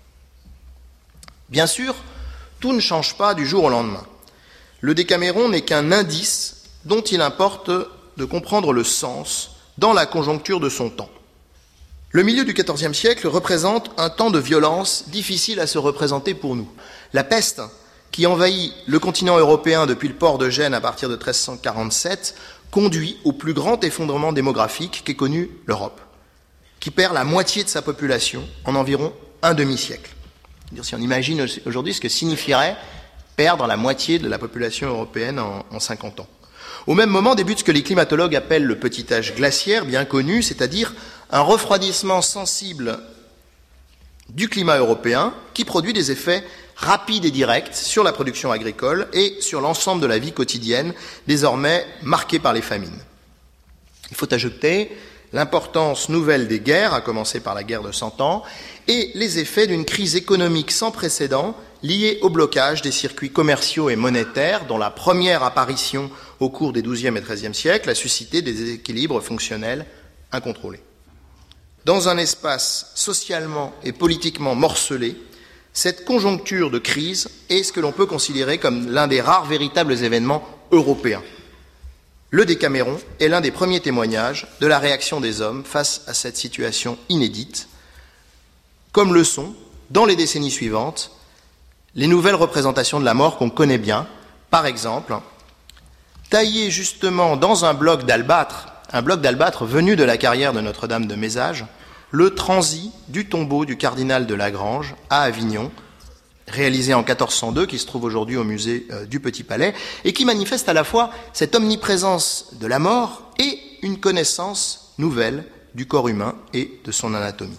Bien sûr, tout ne change pas du jour au lendemain. Le Décaméron n'est qu'un indice dont il importe de comprendre le sens dans la conjoncture de son temps. Le milieu du quatorzième siècle représente un temps de violence difficile à se représenter pour nous. La peste, qui envahit le continent européen depuis le port de Gênes à partir de treize cent quarante-sept, conduit au plus grand effondrement démographique qu'ait connu l'Europe, qui perd la moitié de sa population en environ un demi-siècle. Si on imagine aujourd'hui ce que signifierait perdre la moitié de la population européenne en, en cinquante ans. Au même moment débute ce que les climatologues appellent le petit âge glaciaire, bien connu, c'est-à-dire un refroidissement sensible du climat européen qui produit des effets rapides et directs sur la production agricole et sur l'ensemble de la vie quotidienne, désormais marquée par les famines. Il faut ajouter l'importance nouvelle des guerres, à commencer par la guerre de Cent Ans, et les effets d'une crise économique sans précédent liée au blocage des circuits commerciaux et monétaires, dont la première apparition au cours des douzième et treizième siècles a suscité des déséquilibres fonctionnels incontrôlés. dans un espace socialement et politiquement morcelé, cette conjoncture de crise est ce que l'on peut considérer comme l'un des rares véritables événements européens. Le Décaméron est l'un des premiers témoignages de la réaction des hommes face à cette situation inédite, comme le sont, dans les décennies suivantes, les nouvelles représentations de la mort qu'on connaît bien. Par exemple, taillé justement dans un bloc d'albâtre, un bloc d'albâtre venu de la carrière de Notre-Dame de Mézage, le transi du tombeau du cardinal de Lagrange à Avignon, réalisé en quatorze cent deux, qui se trouve aujourd'hui au musée euh, du Petit Palais, et qui manifeste à la fois cette omniprésence de la mort et une connaissance nouvelle du corps humain et de son anatomie.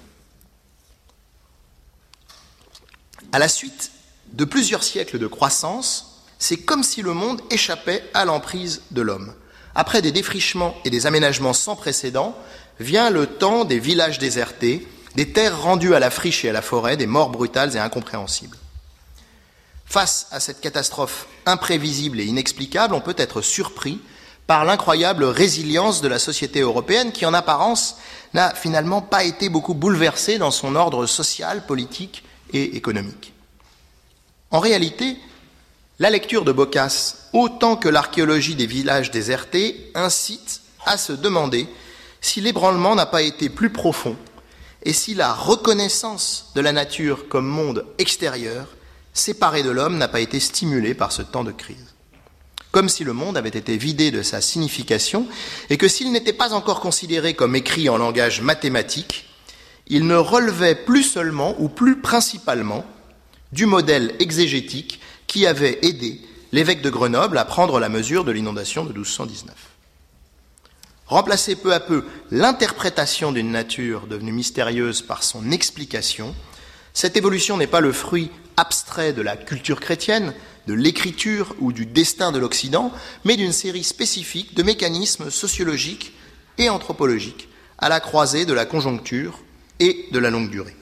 À la suite de plusieurs siècles de croissance, c'est comme si le monde échappait à l'emprise de l'homme. Après des défrichements et des aménagements sans précédent, vient le temps des villages désertés, des terres rendues à la friche et à la forêt, des morts brutales et incompréhensibles. Face à cette catastrophe imprévisible et inexplicable, on peut être surpris par l'incroyable résilience de la société européenne qui, en apparence, n'a finalement pas été beaucoup bouleversée dans son ordre social, politique et économique. En réalité, la lecture de Boccace, autant que l'archéologie des villages désertés, incite à se demander si l'ébranlement n'a pas été plus profond et si la reconnaissance de la nature comme monde extérieur, séparé de l'homme, n'a pas été stimulée par ce temps de crise. Comme si le monde avait été vidé de sa signification et que s'il n'était pas encore considéré comme écrit en langage mathématique, il ne relevait plus seulement ou plus principalement du modèle exégétique qui avait aidé l'évêque de Grenoble à prendre la mesure de l'inondation de douze cent dix-neuf. Remplacer peu à peu l'interprétation d'une nature devenue mystérieuse par son explication, cette évolution n'est pas le fruit abstrait de la culture chrétienne, de l'écriture ou du destin de l'Occident, mais d'une série spécifique de mécanismes sociologiques et anthropologiques à la croisée de la conjoncture et de la longue durée.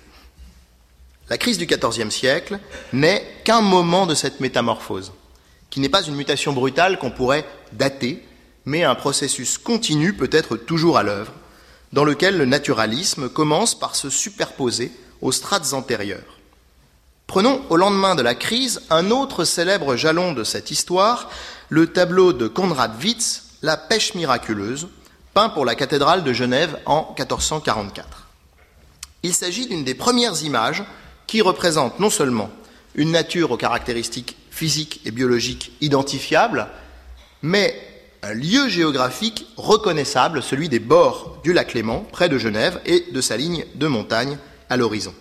La crise du quatorzième siècle n'est qu'un moment de cette métamorphose, qui n'est pas une mutation brutale qu'on pourrait dater, mais un processus continu, peut-être toujours à l'œuvre, dans lequel le naturalisme commence par se superposer aux strates antérieures. Prenons, au lendemain de la crise, un autre célèbre jalon de cette histoire, le tableau de Konrad Witz, La pêche miraculeuse, peint pour la cathédrale de Genève en quatorze cent quarante-quatre. Il s'agit d'une des premières images qui représente non seulement une nature aux caractéristiques physiques et biologiques identifiables, mais un lieu géographique reconnaissable, celui des bords du lac Léman, près de Genève, et de sa ligne de montagne à l'horizon.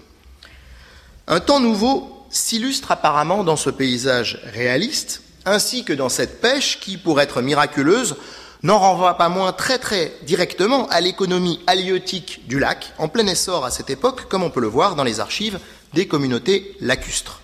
Un temps nouveau s'illustre apparemment dans ce paysage réaliste, ainsi que dans cette pêche qui, pour être miraculeuse, n'en renvoie pas moins très très directement à l'économie halieutique du lac, en plein essor à cette époque, comme on peut le voir dans les archives des communautés lacustres.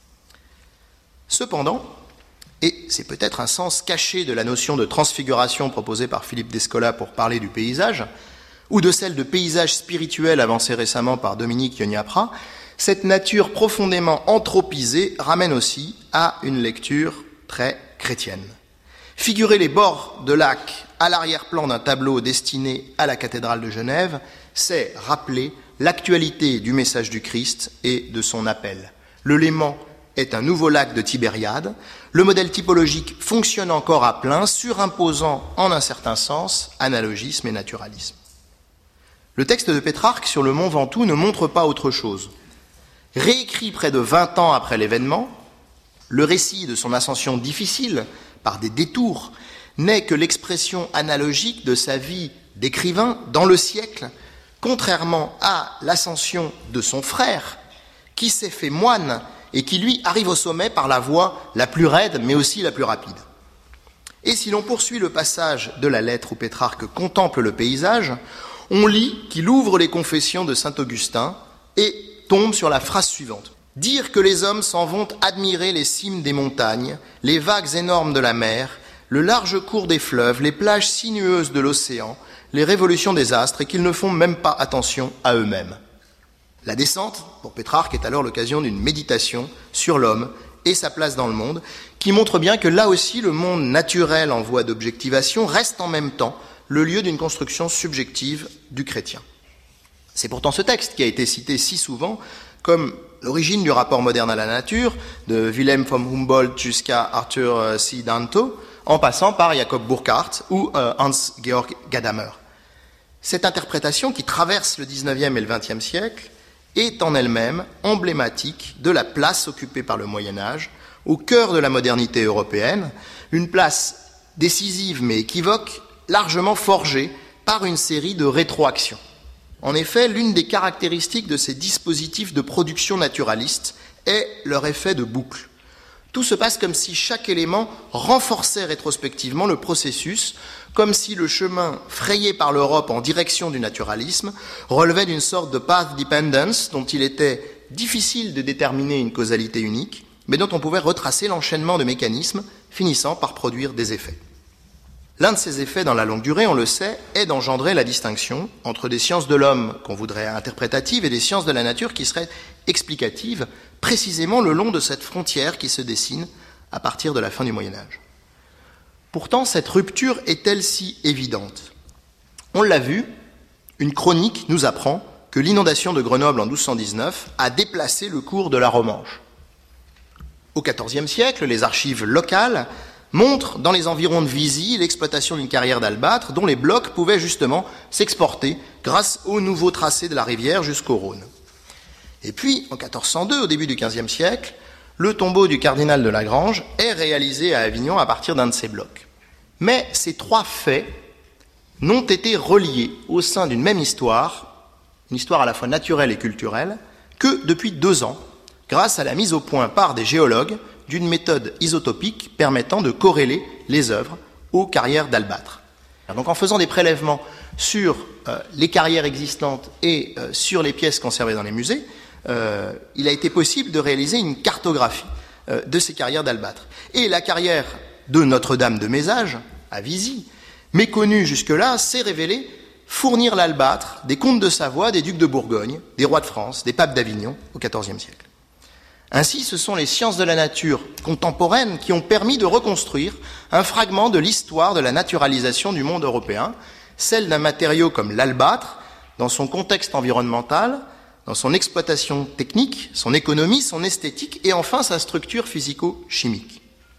Cependant, et c'est peut-être un sens caché de la notion de transfiguration proposée par Philippe Descola pour parler du paysage, ou de celle de paysage spirituel avancée récemment par Dominique Ioniapra, cette nature profondément anthropisée ramène aussi à une lecture très chrétienne. Figurer les bords de lac à l'arrière-plan d'un tableau destiné à la cathédrale de Genève, c'est rappeler l'actualité du message du Christ et de son appel. Le Léman est un nouveau lac de Tibériade. Le modèle typologique fonctionne encore à plein, surimposant en un certain sens analogisme et naturalisme. Le texte de Pétrarque sur le mont Ventoux ne montre pas autre chose. Réécrit près de vingt ans après l'événement, le récit de son ascension difficile, par des détours, n'est que l'expression analogique de sa vie d'écrivain dans le siècle, contrairement à l'ascension de son frère, qui s'est fait moine et qui, lui, arrive au sommet par la voie la plus raide, mais aussi la plus rapide. Et si l'on poursuit le passage de la lettre où Pétrarque contemple le paysage, on lit qu'il ouvre les confessions de saint Augustin et tombe sur la phrase suivante. « Dire que les hommes s'en vont admirer les cimes des montagnes, les vagues énormes de la mer, le large cours des fleuves, les plages sinueuses de l'océan, les révolutions des astres, et qu'ils ne font même pas attention à eux-mêmes. » La descente, pour Pétrarque, est alors l'occasion d'une méditation sur l'homme et sa place dans le monde, qui montre bien que là aussi le monde naturel en voie d'objectivation reste en même temps le lieu d'une construction subjective du chrétien. C'est pourtant ce texte qui a été cité si souvent comme l'origine du rapport moderne à la nature, de Wilhelm von Humboldt jusqu'à Arthur C. Danto, en passant par Jacob Burckhardt ou euh, Hans-Georg Gadamer. Cette interprétation qui traverse le dix-neuvième et le vingtième siècle est en elle-même emblématique de la place occupée par le Moyen-Âge au cœur de la modernité européenne, une place décisive mais équivoque, largement forgée par une série de rétroactions. En effet, l'une des caractéristiques de ces dispositifs de production naturaliste est leur effet de boucle. Tout se passe comme si chaque élément renforçait rétrospectivement le processus, comme si le chemin frayé par l'Europe en direction du naturalisme relevait d'une sorte de path dependence dont il était difficile de déterminer une causalité unique, mais dont on pouvait retracer l'enchaînement de mécanismes finissant par produire des effets. L'un de ces effets dans la longue durée, on le sait, est d'engendrer la distinction entre des sciences de l'homme qu'on voudrait interprétatives et des sciences de la nature qui seraient explicatives, précisément le long de cette frontière qui se dessine à partir de la fin du Moyen-Âge. Pourtant, cette rupture est-elle si évidente ? On l'a vu, une chronique nous apprend que l'inondation de Grenoble en douze cent dix-neuf a déplacé le cours de la Romanche. Au quatorzième siècle, les archives locales montre dans les environs de Visy l'exploitation d'une carrière d'albâtre dont les blocs pouvaient justement s'exporter grâce au nouveau tracé de la rivière jusqu'au Rhône. Et puis, en quatorze cent deux, au début du quinzième siècle, le tombeau du cardinal de Lagrange est réalisé à Avignon à partir d'un de ces blocs. Mais ces trois faits n'ont été reliés au sein d'une même histoire, une histoire à la fois naturelle et culturelle, que depuis deux ans, grâce à la mise au point par des géologues d'une méthode isotopique permettant de corréler les œuvres aux carrières d'albâtre. Donc en faisant des prélèvements sur euh, les carrières existantes et euh, sur les pièces conservées dans les musées, euh, il a été possible de réaliser une cartographie euh, de ces carrières d'albâtre. Et la carrière de Notre-Dame de Mézage, à Visy, méconnue jusque-là, s'est révélée fournir l'albâtre des comtes de Savoie, des ducs de Bourgogne, des rois de France, des papes d'Avignon au quatorzième siècle. Ainsi, ce sont les sciences de la nature contemporaines qui ont permis de reconstruire un fragment de l'histoire de la naturalisation du monde européen, celle d'un matériau comme l'albâtre, dans son contexte environnemental, dans son exploitation technique, son économie, son esthétique et enfin sa structure physico-chimique.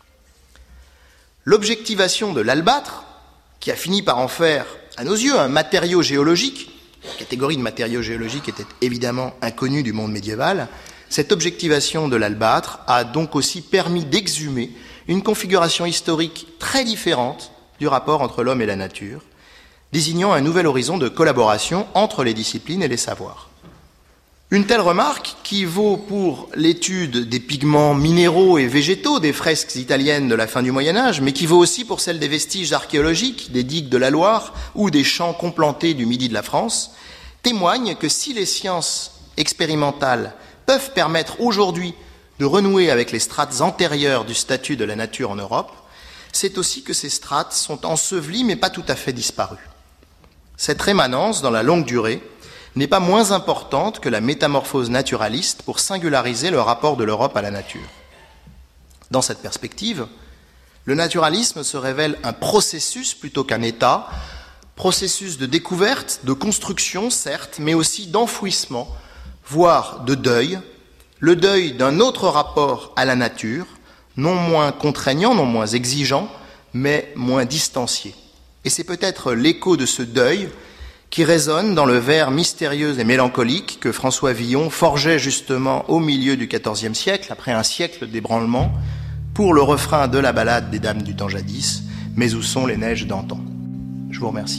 L'objectivation de l'albâtre, qui a fini par en faire, à nos yeux, un matériau géologique, la catégorie de matériaux géologiques était évidemment inconnue du monde médiéval, cette objectivation de l'albâtre a donc aussi permis d'exhumer une configuration historique très différente du rapport entre l'homme et la nature, désignant un nouvel horizon de collaboration entre les disciplines et les savoirs. Une telle remarque, qui vaut pour l'étude des pigments minéraux et végétaux des fresques italiennes de la fin du Moyen-Âge, mais qui vaut aussi pour celle des vestiges archéologiques, des digues de la Loire ou des champs complantés du midi de la France, témoigne que si les sciences expérimentales peuvent permettre aujourd'hui de renouer avec les strates antérieures du statut de la nature en Europe, c'est aussi que ces strates sont ensevelies mais pas tout à fait disparues. Cette rémanence, dans la longue durée, n'est pas moins importante que la métamorphose naturaliste pour singulariser le rapport de l'Europe à la nature. Dans cette perspective, le naturalisme se révèle un processus plutôt qu'un état, processus de découverte, de construction certes, mais aussi d'enfouissement, voire de deuil, le deuil d'un autre rapport à la nature, non moins contraignant, non moins exigeant, mais moins distancié. Et c'est peut-être l'écho de ce deuil qui résonne dans le vers mystérieux et mélancolique que François Villon forgeait justement au milieu du quatorzième siècle, après un siècle d'ébranlement, pour le refrain de la ballade des Dames du temps jadis, « Mais où sont les neiges d'antan ?» Je vous remercie.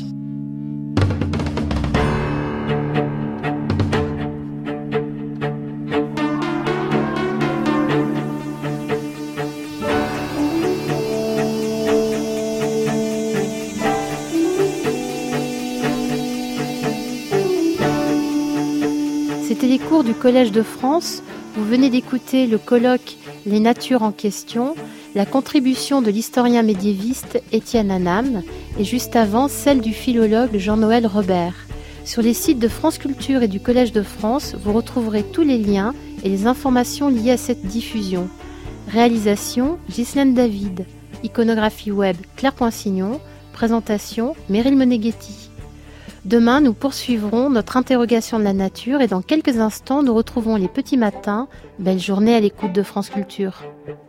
C'était les cours du Collège de France. Vous venez d'écouter le colloque « Les natures en question », la contribution de l'historien médiéviste Étienne Annam et juste avant celle du philologue Jean-Noël Robert. Sur les sites de France Culture et du Collège de France, vous retrouverez tous les liens et les informations liées à cette diffusion. Réalisation Ghislaine David. Iconographie web Claire Poinsignon. Présentation Meryl Moneghetti. Demain, nous poursuivrons notre interrogation de la nature et dans quelques instants, nous retrouverons les petits matins. Belle journée à l'écoute de France Culture.